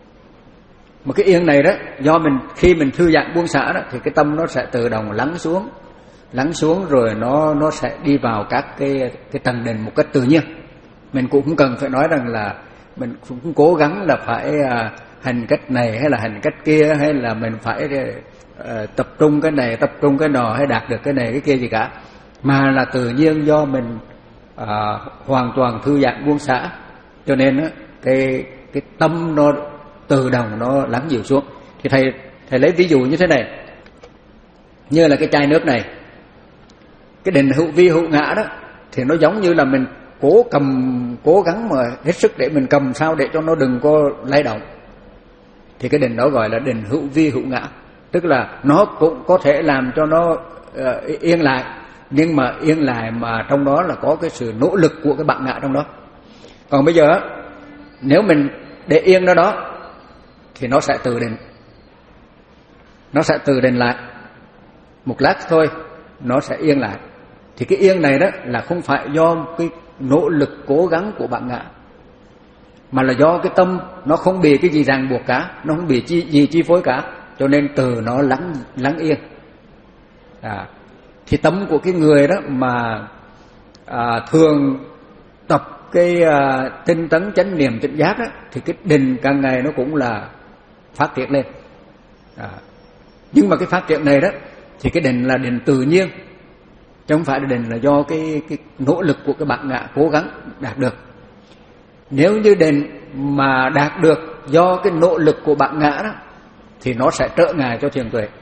Mà cái yên này đó, do mình khi mình thư giãn buông xả đó, thì cái tâm nó sẽ tự động lắng xuống, lắng xuống rồi nó nó sẽ đi vào các cái cái tầng định một cách tự nhiên. Mình cũng không cần phải nói rằng là mình cũng cố gắng là phải à, hành cách này hay là hành cách kia, hay là mình phải uh, tập trung cái này tập trung cái nọ hay đạt được cái này cái kia gì cả, mà là tự nhiên do mình uh, hoàn toàn thư giãn buông xả, cho nên uh, cái cái tâm nó tự động nó lắng dịu xuống. Thì thầy thầy lấy ví dụ như thế này, như là cái chai nước này, cái định hữu vi hữu ngã đó thì nó giống như là mình cố cầm, cố gắng mà hết sức để mình cầm sao để cho nó đừng có lay động, thì cái định đó gọi là định hữu vi hữu ngã. Tức là nó cũng có thể làm cho nó uh, yên lại, nhưng mà yên lại mà trong đó là có cái sự nỗ lực của cái bản ngã trong đó. Còn bây giờ nếu mình để yên nó đó thì nó sẽ tự định, nó sẽ tự định lại một lát thôi, nó sẽ yên lại. Thì cái yên này đó là không phải do cái nỗ lực cố gắng của bản ngã, mà là do cái tâm nó không bị cái gì ràng buộc cả, nó không bị chi, gì chi phối cả, cho nên từ nó lắng lắng yên. À, thì tâm của cái người đó mà à, thường tập cái à, tinh tấn chánh niệm tỉnh giác đó, thì cái định càng ngày nó cũng là phát triển lên. À, nhưng mà cái phát triển này đó thì cái định là định tự nhiên, chứ không phải là định là do cái cái nỗ lực của cái bản ngã cố gắng đạt được. Nếu như định mà đạt được do cái nỗ lực của bản ngã đó, thì nó sẽ trở ngại cho thiền tuệ.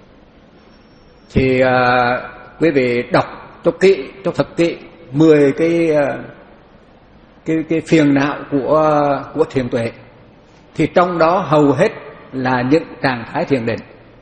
Thì uh, quý vị đọc cho kỹ, cho thật kỹ mười cái uh, cái cái phiền não của uh, của thiền tuệ, thì trong đó hầu hết là những trạng thái thiền định.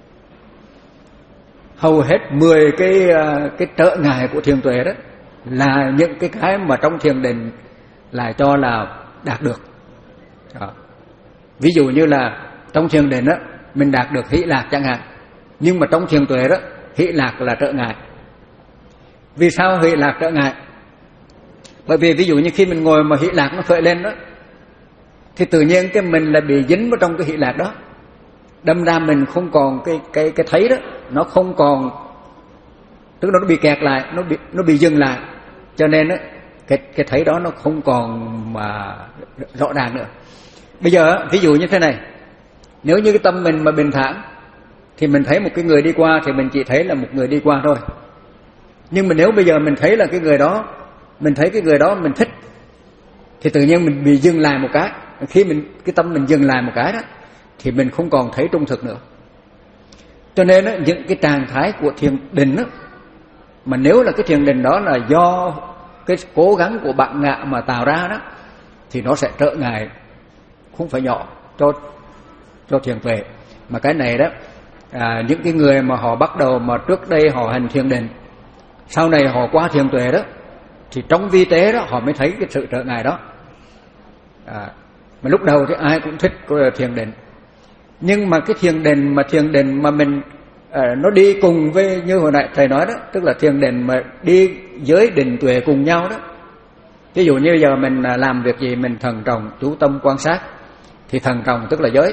Hầu hết mười cái uh, cái trở ngại của thiền tuệ đó là những cái cái mà trong thiền định là cho là đạt được. Đó. Ví dụ như là trong thiền định đó mình đạt được hỷ lạc chẳng hạn, nhưng mà trong thiền tuệ đó hỷ lạc là trở ngại. Vì sao hỷ lạc trở ngại? Bởi vì ví dụ như khi mình ngồi mà hỷ lạc nó khởi lên đó, thì tự nhiên cái mình là bị dính vào trong cái hỷ lạc đó, đâm ra mình không còn cái cái cái thấy đó, nó không còn, tức là nó bị kẹt lại, nó bị nó bị dừng lại, Cho nên á, cái cái thấy đó nó không còn mà rõ ràng nữa. Bây giờ ví dụ như thế này, nếu như cái tâm mình mà bình thản thì mình thấy một cái người đi qua thì mình chỉ thấy là một người đi qua thôi. Nhưng mà nếu bây giờ mình thấy là cái người đó, mình thấy cái người đó mình thích, thì tự nhiên mình bị dừng lại một cái. Khi mình cái tâm mình dừng lại một cái đó thì mình không còn thấy trung thực nữa. Cho nên đó, những cái trạng thái của thiền định đó, mà nếu là cái thiền định đó là do cái cố gắng của bạn ngạ mà tạo ra đó, thì nó sẽ trợ ngại không phải nhỏ cho cho thiền tuệ. Mà cái này đó, à, những cái người mà họ bắt đầu mà trước đây họ hành thiền định, sau này họ qua thiền tuệ đó, thì trong vi tế đó họ mới thấy cái sự trợ ngại đó. À, mà lúc đầu thì ai cũng thích thiền định, nhưng mà cái thiền định mà thiền định mà mình à, nó đi cùng với, như hồi nãy thầy nói đó, tức là thiền định mà đi với định tuệ cùng nhau đó. Ví dụ như giờ mình làm việc gì mình thần trọng chú tâm quan sát, thì thần trọng tức là giới,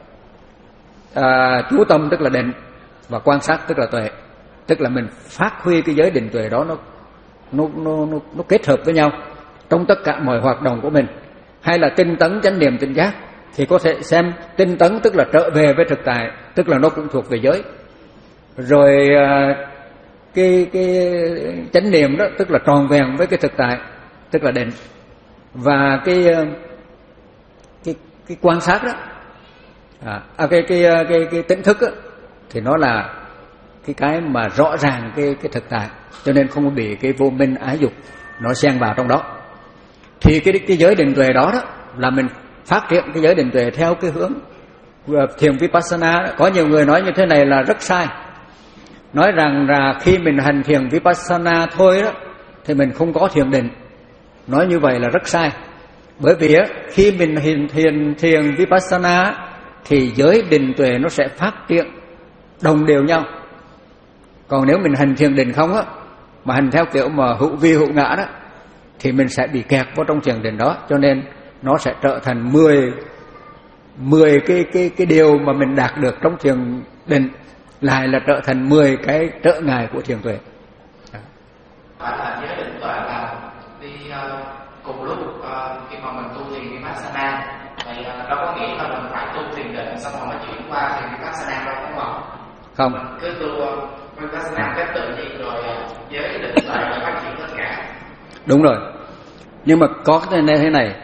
à, chú tâm tức là định, và quan sát tức là tuệ. Tức là mình phát huy cái giới định tuệ đó nó nó nó nó, nó kết hợp với nhau trong tất cả mọi hoạt động của mình. Hay là tinh tấn chánh niệm tỉnh giác, thì có thể xem tinh tấn tức là trở về với thực tại, tức là nó cũng thuộc về giới. Rồi cái cái chánh niệm đó tức là tròn vẹn với cái thực tại, tức là định. Và cái cái cái quan sát đó, à, à cái cái cái cái tỉnh thức đó, thì nó là cái cái mà rõ ràng cái cái thực tại, cho nên không có bị cái vô minh ái dục nó xen vào trong đó. Thì cái cái giới định tuệ đó đó là mình phát triển cái giới định tuệ theo cái hướng thiền vipassana đó. Có nhiều người nói như thế này là rất sai, nói rằng là khi mình hành thiền vipassana thôi đó thì mình không có thiền định. Nói như vậy là rất sai. Bởi vì á, khi mình hành thiền thiền vipassana thì giới định tuệ nó sẽ phát triển đồng đều nhau. Còn nếu mình hành thiền định không á, mà hành theo kiểu mà hữu vi hữu ngã đó, thì mình sẽ bị kẹt vào trong thiền định đó. Cho nên nó sẽ trở thành mười mười cái cái cái điều mà mình đạt được trong thiền định lại là trở thành mười cái trở ngại của thiền tuệ. Phải là giới định tuệ là đi uh, cùng lúc uh, khi mà mình tu thiền vipassana, thì uh, đâu có nghĩa là mình phải tu thiền định xong rồi mới chuyển qua thiền vipassana đâu, đúng không? Không. Mình cứ tu uh, vipassana cách tự nhiên rồi uh, giới định tuệ là phát triển tất cả. Đúng rồi. Nhưng mà có cái này thế này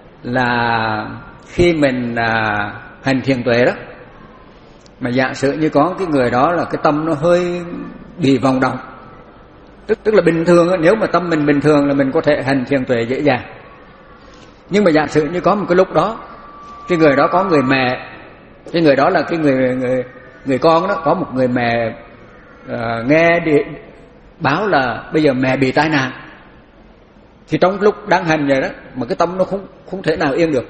là khi mình à, hành thiền tuệ đó, mà giả sử như có cái người đó là cái tâm nó hơi bị vòng động, tức tức là bình thường, nếu mà tâm mình bình thường là mình có thể hành thiền tuệ dễ dàng. Nhưng mà giả sử như có một cái lúc đó cái người đó có người mẹ, cái người đó là cái người người người con đó, có một người mẹ uh, nghe đi, báo là bây giờ mẹ bị tai nạn, thì trong lúc đang hành vậy đó mà cái tâm nó không không thể nào yên được.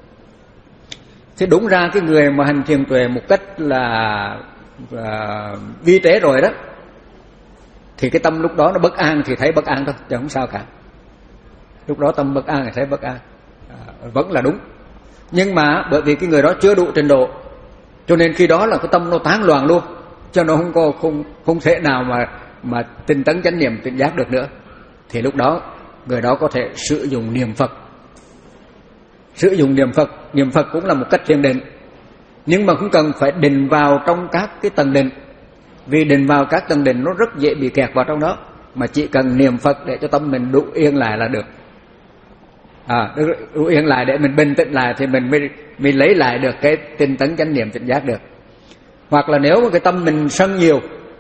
Thì đúng ra cái người mà hành thiền tuệ một cách là uh, vi tế rồi đó, thì cái tâm lúc đó nó bất an thì thấy bất an thôi, chứ không sao cả. Lúc đó tâm bất an thì thấy bất an, à, vẫn là đúng. Nhưng mà bởi vì cái người đó chưa đủ trình độ, cho nên khi đó là cái tâm nó tán loạn luôn, cho nó không có không không thể nào mà mà tinh tấn chánh niệm tỉnh giác được nữa. Thì lúc đó người đó có thể sử dụng niệm Phật. Sử dụng niệm Phật, niệm Phật cũng là một cách thiền định, nhưng mà cũng cần phải định vào trong các cái tầng định. Vì định vào các tầng định nó rất dễ bị kẹt vào trong đó, mà chỉ cần niệm Phật để cho tâm mình đủ yên lại là được. À, đủ yên lại để mình bình tĩnh lại thì mình mới, mới lấy lại được cái tinh tấn chánh niệm tỉnh giác được. Hoặc là nếu mà cái tâm mình sân nhiều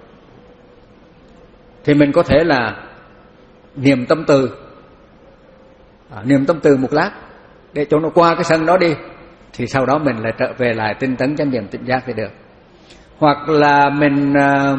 thì mình có thể là niệm tâm từ, à, niệm tâm từ một lát để cho nó qua cái sân đó đi, thì sau đó mình lại trở về lại tinh tấn chánh niệm tỉnh giác thì được. Hoặc là mình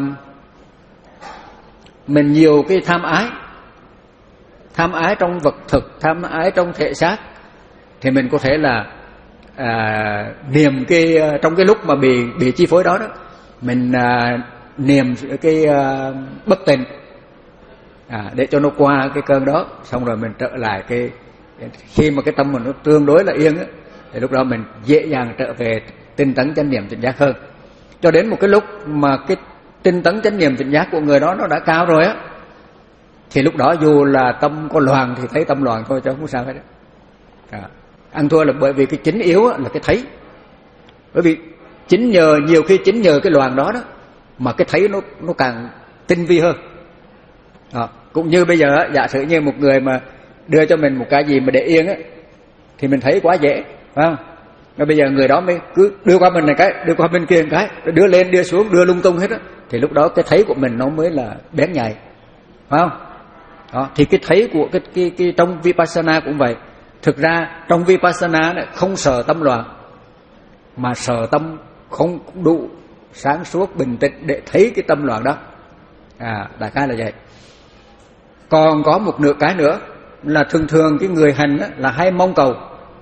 mình nhiều cái tham ái, tham ái trong vật thực, tham ái trong thể xác, thì mình có thể là à, niệm cái trong cái lúc mà bị bị chi phối đó đó, mình à, niệm cái à, bất tịnh, à, để cho nó qua cái cơn đó, xong rồi mình trở lại cái khi mà cái tâm mình nó tương đối là yên á, thì lúc đó mình dễ dàng trở về tinh tấn chánh niệm tỉnh giác hơn. Cho đến một cái lúc mà cái tinh tấn chánh niệm tỉnh giác của người đó nó đã cao rồi á, Thì lúc đó dù là tâm có loạn thì thấy tâm loạn thôi chứ không sao hết. À, ăn thua là bởi vì cái chính yếu là cái thấy. Bởi vì chính nhờ nhiều khi chính nhờ cái loạn đó đó mà cái thấy nó nó càng tinh vi hơn. À, cũng như bây giờ giả sử như một người mà đưa cho mình một cái gì mà để yên á thì mình thấy quá dễ, phải không? Mà bây giờ người đó mới cứ đưa qua mình này cái, đưa qua bên kia một cái, đưa lên đưa xuống, đưa lung tung hết á, thì lúc đó cái thấy của mình nó mới là bén nhạy, phải không? Đó, thì cái thấy của cái cái cái trong Vipassana cũng vậy. Thực ra trong Vipassana này không sợ tâm loạn, mà sợ tâm không đủ sáng suốt bình tĩnh để thấy cái tâm loạn đó. À, đại khái là vậy. Còn có một nửa cái nữa là thường thường cái người hành á, là hay mong cầu.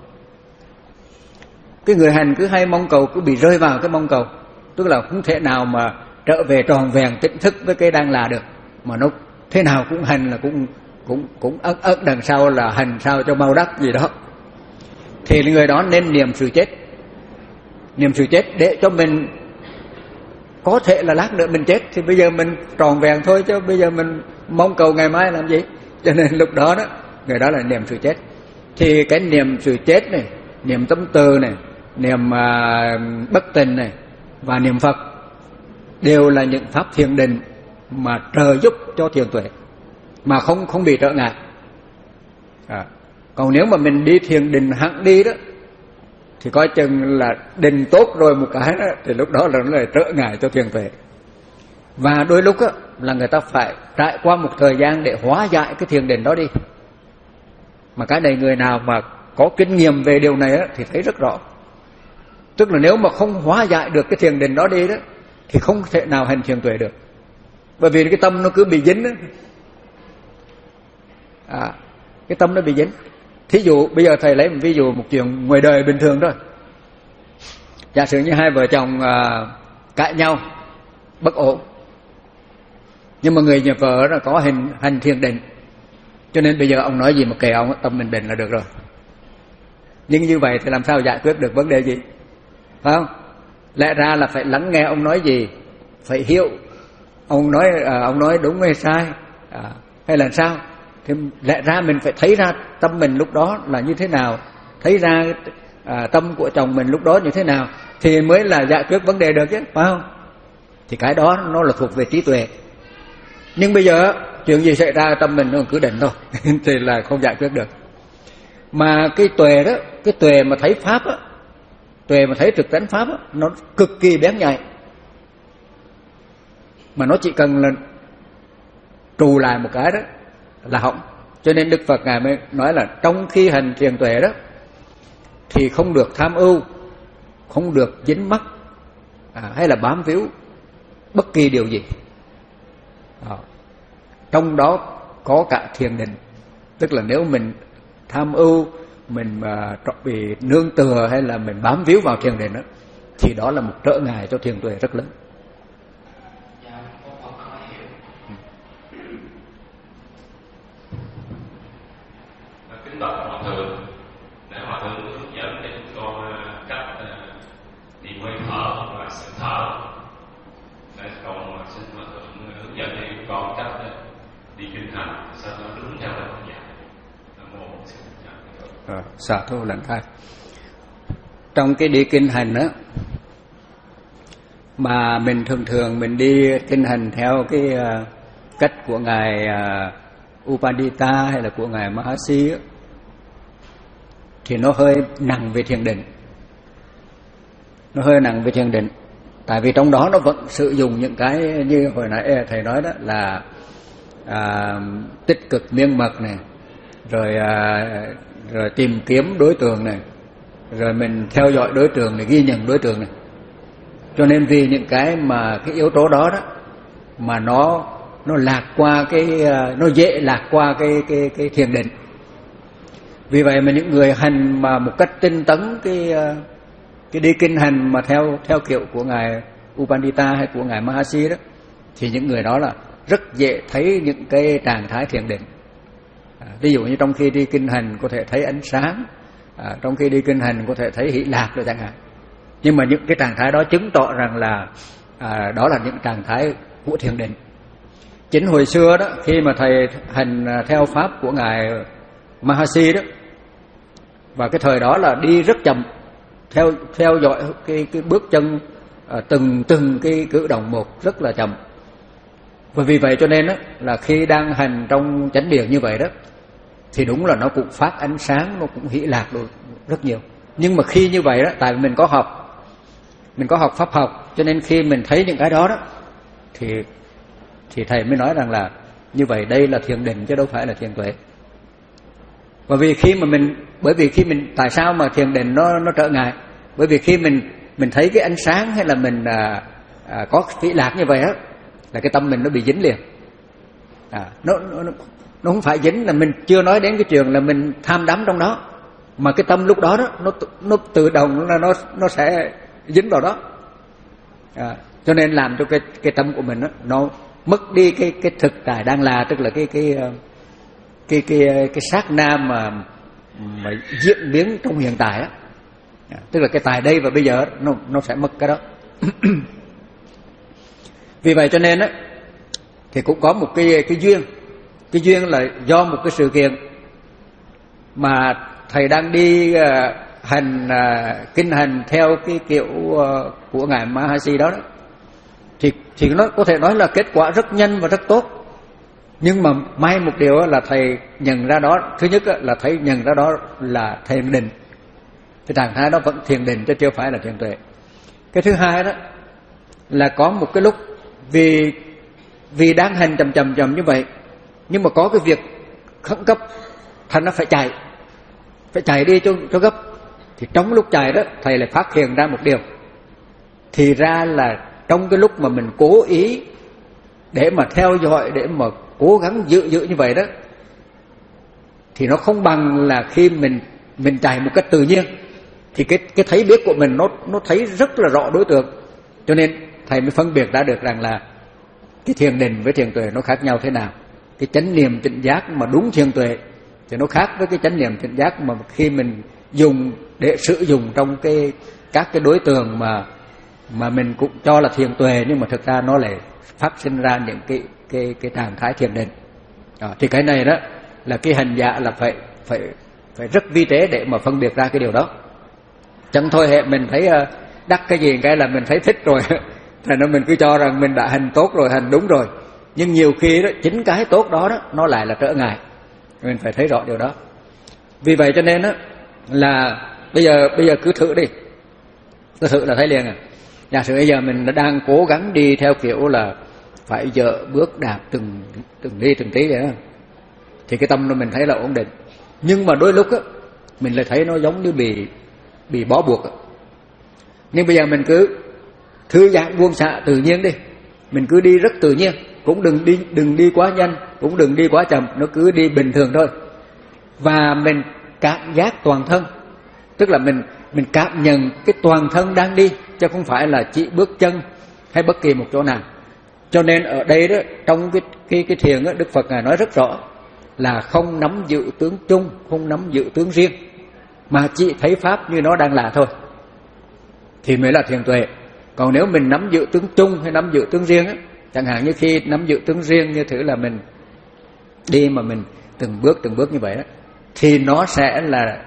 Cái người hành cứ hay mong cầu, cứ bị rơi vào cái mong cầu, tức là không thể nào mà trở về tròn vẹn tỉnh thức với cái đang là được, mà nó thế nào cũng hành là cũng cũng cũng ức ức đằng sau là hành sao cho mau đắc gì đó. Thì người đó nên niệm sự chết, niệm sự chết để cho mình có thể là lát nữa mình chết thì bây giờ mình tròn vẹn thôi, chứ bây giờ mình mong cầu ngày mai làm gì. Cho nên lúc đó đó người đó là niệm sự chết. Thì cái niệm sự chết này, niệm tâm từ này, niệm uh, bất tình này và niệm Phật đều là những pháp thiền định mà trợ giúp cho thiền tuệ, mà không không bị trở ngại. À, còn nếu mà mình đi thiền định hẳn đi đó thì coi chừng là định tốt rồi một cái đó, thì lúc đó là nó lại trở ngại cho thiền tuệ. Và đôi lúc đó, là người ta phải trải qua một thời gian để hóa giải cái thiền định đó đi. Mà cái này người nào mà có kinh nghiệm về điều này đó, thì thấy rất rõ. Tức là nếu mà không hóa giải được cái thiền định đó đi đó thì không thể nào hành thiền tuệ được. Bởi vì cái tâm nó cứ bị dính đó. À, cái tâm nó bị dính. Thí dụ bây giờ thầy lấy một ví dụ một chuyện ngoài đời bình thường thôi. Giả sử như hai vợ chồng à, cãi nhau bất ổn, nhưng mà người nhà vợ là có hành hành thiền định, cho nên bây giờ ông nói gì mà kệ ông, tâm mình định là được rồi. Nhưng như vậy thì làm sao giải quyết được vấn đề gì, phải không? Lẽ ra là phải lắng nghe ông nói gì, phải hiểu ông nói à, ông nói đúng hay sai, à, hay là sao. Thì lẽ ra mình phải thấy ra tâm mình lúc đó là như thế nào, thấy ra à, tâm của chồng mình lúc đó như thế nào thì mới là giải quyết vấn đề được chứ, phải không? Thì cái đó nó là thuộc về trí tuệ. Nhưng bây giờ chuyện gì xảy ra tâm mình nó cứ định thôi thì là không giải quyết được. Mà cái tuệ đó, cái tuệ mà thấy pháp á, tuệ mà thấy thực tánh pháp á, nó cực kỳ bén nhạy. Mà nó chỉ cần là trù lại một cái đó là hỏng. Cho nên Đức Phật Ngài mới nói là trong khi hành thiền tuệ đó thì không được tham ưu, không được dính mắc à, hay là bám víu bất kỳ điều gì. À, trong đó có cả thiền định. Tức là nếu mình tham ưu, mình mà bị nương tựa hay là mình bám víu vào thiền định đó, thì đó là một trở ngại cho thiền tuệ rất lớn. Kính bạch Hòa Thượng, để Hòa Thượng hướng dẫn để chúng con cách đi hơi thở và sự thở. Để con xin Hòa Thượng hướng dẫn cho chúng con cách đi kinh hành sao nó đúng theo lời Phật dạy. Nam mô Sư Phật. À, xả thô lãnh thai. Trong cái đi kinh hành đó mà mình thường thường mình đi kinh hành theo cái uh, cách của ngài uh, Upanditta hay là của ngài Mahasi đó, thì nó hơi nặng về thiền định. Nó hơi nặng về thiền định. Tại vì trong đó nó vẫn sử dụng những cái như hồi nãy thầy nói đó là à, tích cực miên mật này, rồi à, rồi tìm kiếm đối tượng này, rồi mình theo dõi đối tượng này, ghi nhận đối tượng này. Cho nên vì những cái mà cái yếu tố đó đó mà nó nó lạc qua cái nó dễ lạc qua cái cái cái thiền định. Vì vậy mà những người hành mà một cách tinh tấn cái cái đi kinh hành mà theo theo kiểu của ngài Upanditta hay của ngài Mahasi đó, thì những người đó là rất dễ thấy những cái trạng thái thiền định. À, ví dụ như trong khi đi kinh hành có thể thấy ánh sáng, à, trong khi đi kinh hành có thể thấy hỷ lạc rồi chẳng hạn. Nhưng mà những cái trạng thái đó chứng tỏ rằng là à, đó là những trạng thái của thiền định. Chính hồi xưa đó, khi mà thầy hành theo pháp của ngài Mahasi đó, và cái thời đó là đi rất chậm, theo theo dõi cái cái bước chân à, từng từng cái cử động một rất là chậm. Và vì vậy cho nên đó, là khi đang hành trong chánh điện như vậy đó, thì đúng là nó cũng phát ánh sáng, nó cũng hỷ lạc được rất nhiều. Nhưng mà khi như vậy đó, tại vì mình có học, mình có học pháp học, cho nên khi mình thấy những cái đó đó, thì thì thầy mới nói rằng là như vậy đây là thiền định chứ đâu phải là thiền tuệ. Bởi vì khi mà mình, bởi vì khi mình, tại sao mà thiền định nó nó trở ngại? Bởi vì khi mình mình thấy cái ánh sáng hay là mình à, à, có hỷ lạc như vậy đó, là cái tâm mình nó bị dính liền. À, nó, nó nó không phải dính là mình chưa nói đến cái chuyện là mình tham đắm trong đó, mà cái tâm lúc đó đó nó nó tự động là nó nó sẽ dính vào đó. À, cho nên làm cho cái cái tâm của mình đó, nó mất đi cái cái thực tại đang là, tức là cái cái cái cái cái, cái sát na mà mà diễn biến trong hiện tại á. À, tức là cái tại đây và bây giờ nó nó sẽ mất cái đó. Vì vậy cho nên á thì cũng có một cái cái duyên. Cái duyên là do một cái sự kiện mà thầy đang đi uh, hành uh, kinh hành theo cái kiểu uh, của ngài Mahasi đó, đó thì thì nó có thể nói là kết quả rất nhanh và rất tốt. Nhưng mà may một điều là thầy nhận ra đó, thứ nhất là thầy nhận ra đó là thiền định, cái trạng thái đó vẫn thiền định chứ chưa phải là thiền tuệ. Cái thứ hai đó là có một cái lúc vì vì đang hành chậm chậm chậm như vậy, nhưng mà có cái việc khẩn cấp, thành nó phải chạy, phải chạy đi cho cho gấp. Thì trong lúc chạy đó thầy lại phát hiện ra một điều, thì ra là trong cái lúc mà mình cố ý để mà theo dõi, để mà cố gắng giữ giữ như vậy đó, thì nó không bằng là khi mình mình chạy một cách tự nhiên. Thì cái cái thấy biết của mình nó nó thấy rất là rõ đối tượng. Cho nên thầy mới phân biệt ra được rằng là cái thiền định với thiền tuệ nó khác nhau thế nào. Cái chánh niệm tỉnh giác mà đúng thiền tuệ thì nó khác với cái chánh niệm tỉnh giác mà khi mình dùng để sử dụng trong cái các cái đối tượng mà mà mình cũng cho là thiền tuệ, nhưng mà thực ra nó lại phát sinh ra những cái cái cái trạng thái thiền định. Đó, thì cái này đó là cái hành giả là phải phải phải rất vi tế để mà phân biệt ra cái điều đó. Chẳng thôi hệ mình thấy đắc cái gì cái là mình thấy thích rồi, thành ra mình cứ cho rằng mình đã hành tốt rồi, hành đúng rồi. Nhưng nhiều khi đó chính cái tốt đó đó nó lại là trở ngại. Mình phải thấy rõ điều đó. Vì vậy cho nên đó là bây giờ bây giờ cứ thử đi, cứ thử là thấy liền à. Giả sử bây giờ mình đang cố gắng đi theo kiểu là phải dỡ bước đạp từng từng đi từng tí vậy đó, thì cái tâm nó mình thấy là ổn định. Nhưng mà đôi lúc á mình lại thấy nó giống như bị bị bó buộc. Nhưng bây giờ mình cứ thư giãn buông xả tự nhiên đi, mình cứ đi rất tự nhiên, cũng đừng đi đừng đi quá nhanh, cũng đừng đi quá chậm, nó cứ đi bình thường thôi. Và mình cảm giác toàn thân, tức là mình mình cảm nhận cái toàn thân đang đi, chứ không phải là chỉ bước chân hay bất kỳ một chỗ nào. Cho nên ở đây đó, trong cái cái cái thiền đó, Đức Phật ngài nói rất rõ là không nắm giữ tướng chung, không nắm giữ tướng riêng, mà chỉ thấy pháp như nó đang là thôi, thì mới là thiền tuệ. Còn nếu mình nắm giữ tướng chung hay nắm giữ tướng riêng á, chẳng hạn như khi nắm giữ tướng riêng như thử là mình đi mà mình từng bước từng bước như vậy đó, thì nó sẽ là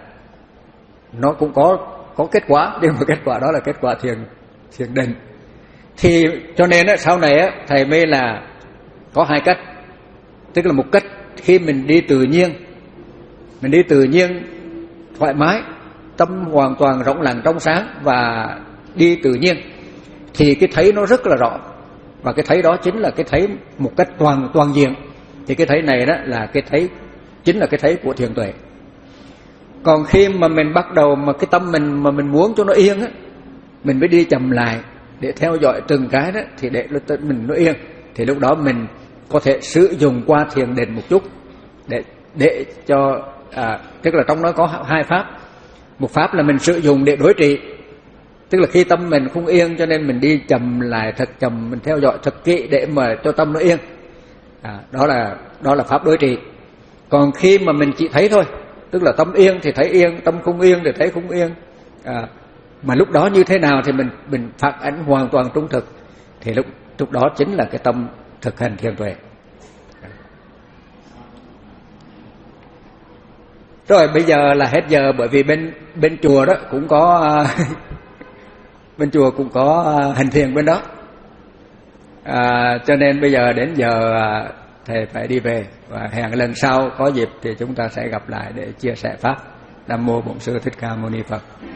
nó cũng có có kết quả, nhưng mà kết quả đó là kết quả thiền thiền định. Thì cho nên á, sau này á, thầy mới là có hai cách. Tức là một cách khi mình đi tự nhiên, mình đi tự nhiên thoải mái, tâm hoàn toàn rộng lặng trong sáng và đi tự nhiên, thì cái thấy nó rất là rõ. Và cái thấy đó chính là cái thấy một cách toàn toàn diện. Thì cái thấy này đó là cái thấy, chính là cái thấy của thiền tuệ. Còn khi mà mình bắt đầu mà cái tâm mình mà mình muốn cho nó yên á, mình mới đi chậm lại để theo dõi từng cái đó, thì để mình nó yên, thì lúc đó mình có thể sử dụng qua thiền định một chút để để cho à, tức là trong đó có hai pháp. Một pháp là mình sử dụng để đối trị, tức là khi tâm mình không yên cho nên mình đi chậm lại thật chậm, mình theo dõi thật kỹ để mà cho tâm nó yên. À, đó là đó là pháp đối trị. Còn khi mà mình chỉ thấy thôi, tức là tâm yên thì thấy yên, tâm không yên thì thấy không yên. À, mà lúc đó như thế nào thì mình mình phản ánh hoàn toàn trung thực, thì lúc lúc đó chính là cái tâm thực hành thiền tuệ. Rồi bây giờ là hết giờ, bởi vì bên bên chùa đó cũng có bên chùa cũng có hành thiền bên đó, à, cho nên bây giờ đến giờ thầy phải đi về, và hẹn lần sau có dịp thì chúng ta sẽ gặp lại để chia sẻ pháp. Nam mô Bổn Sư Thích Ca Mâu Ni Phật.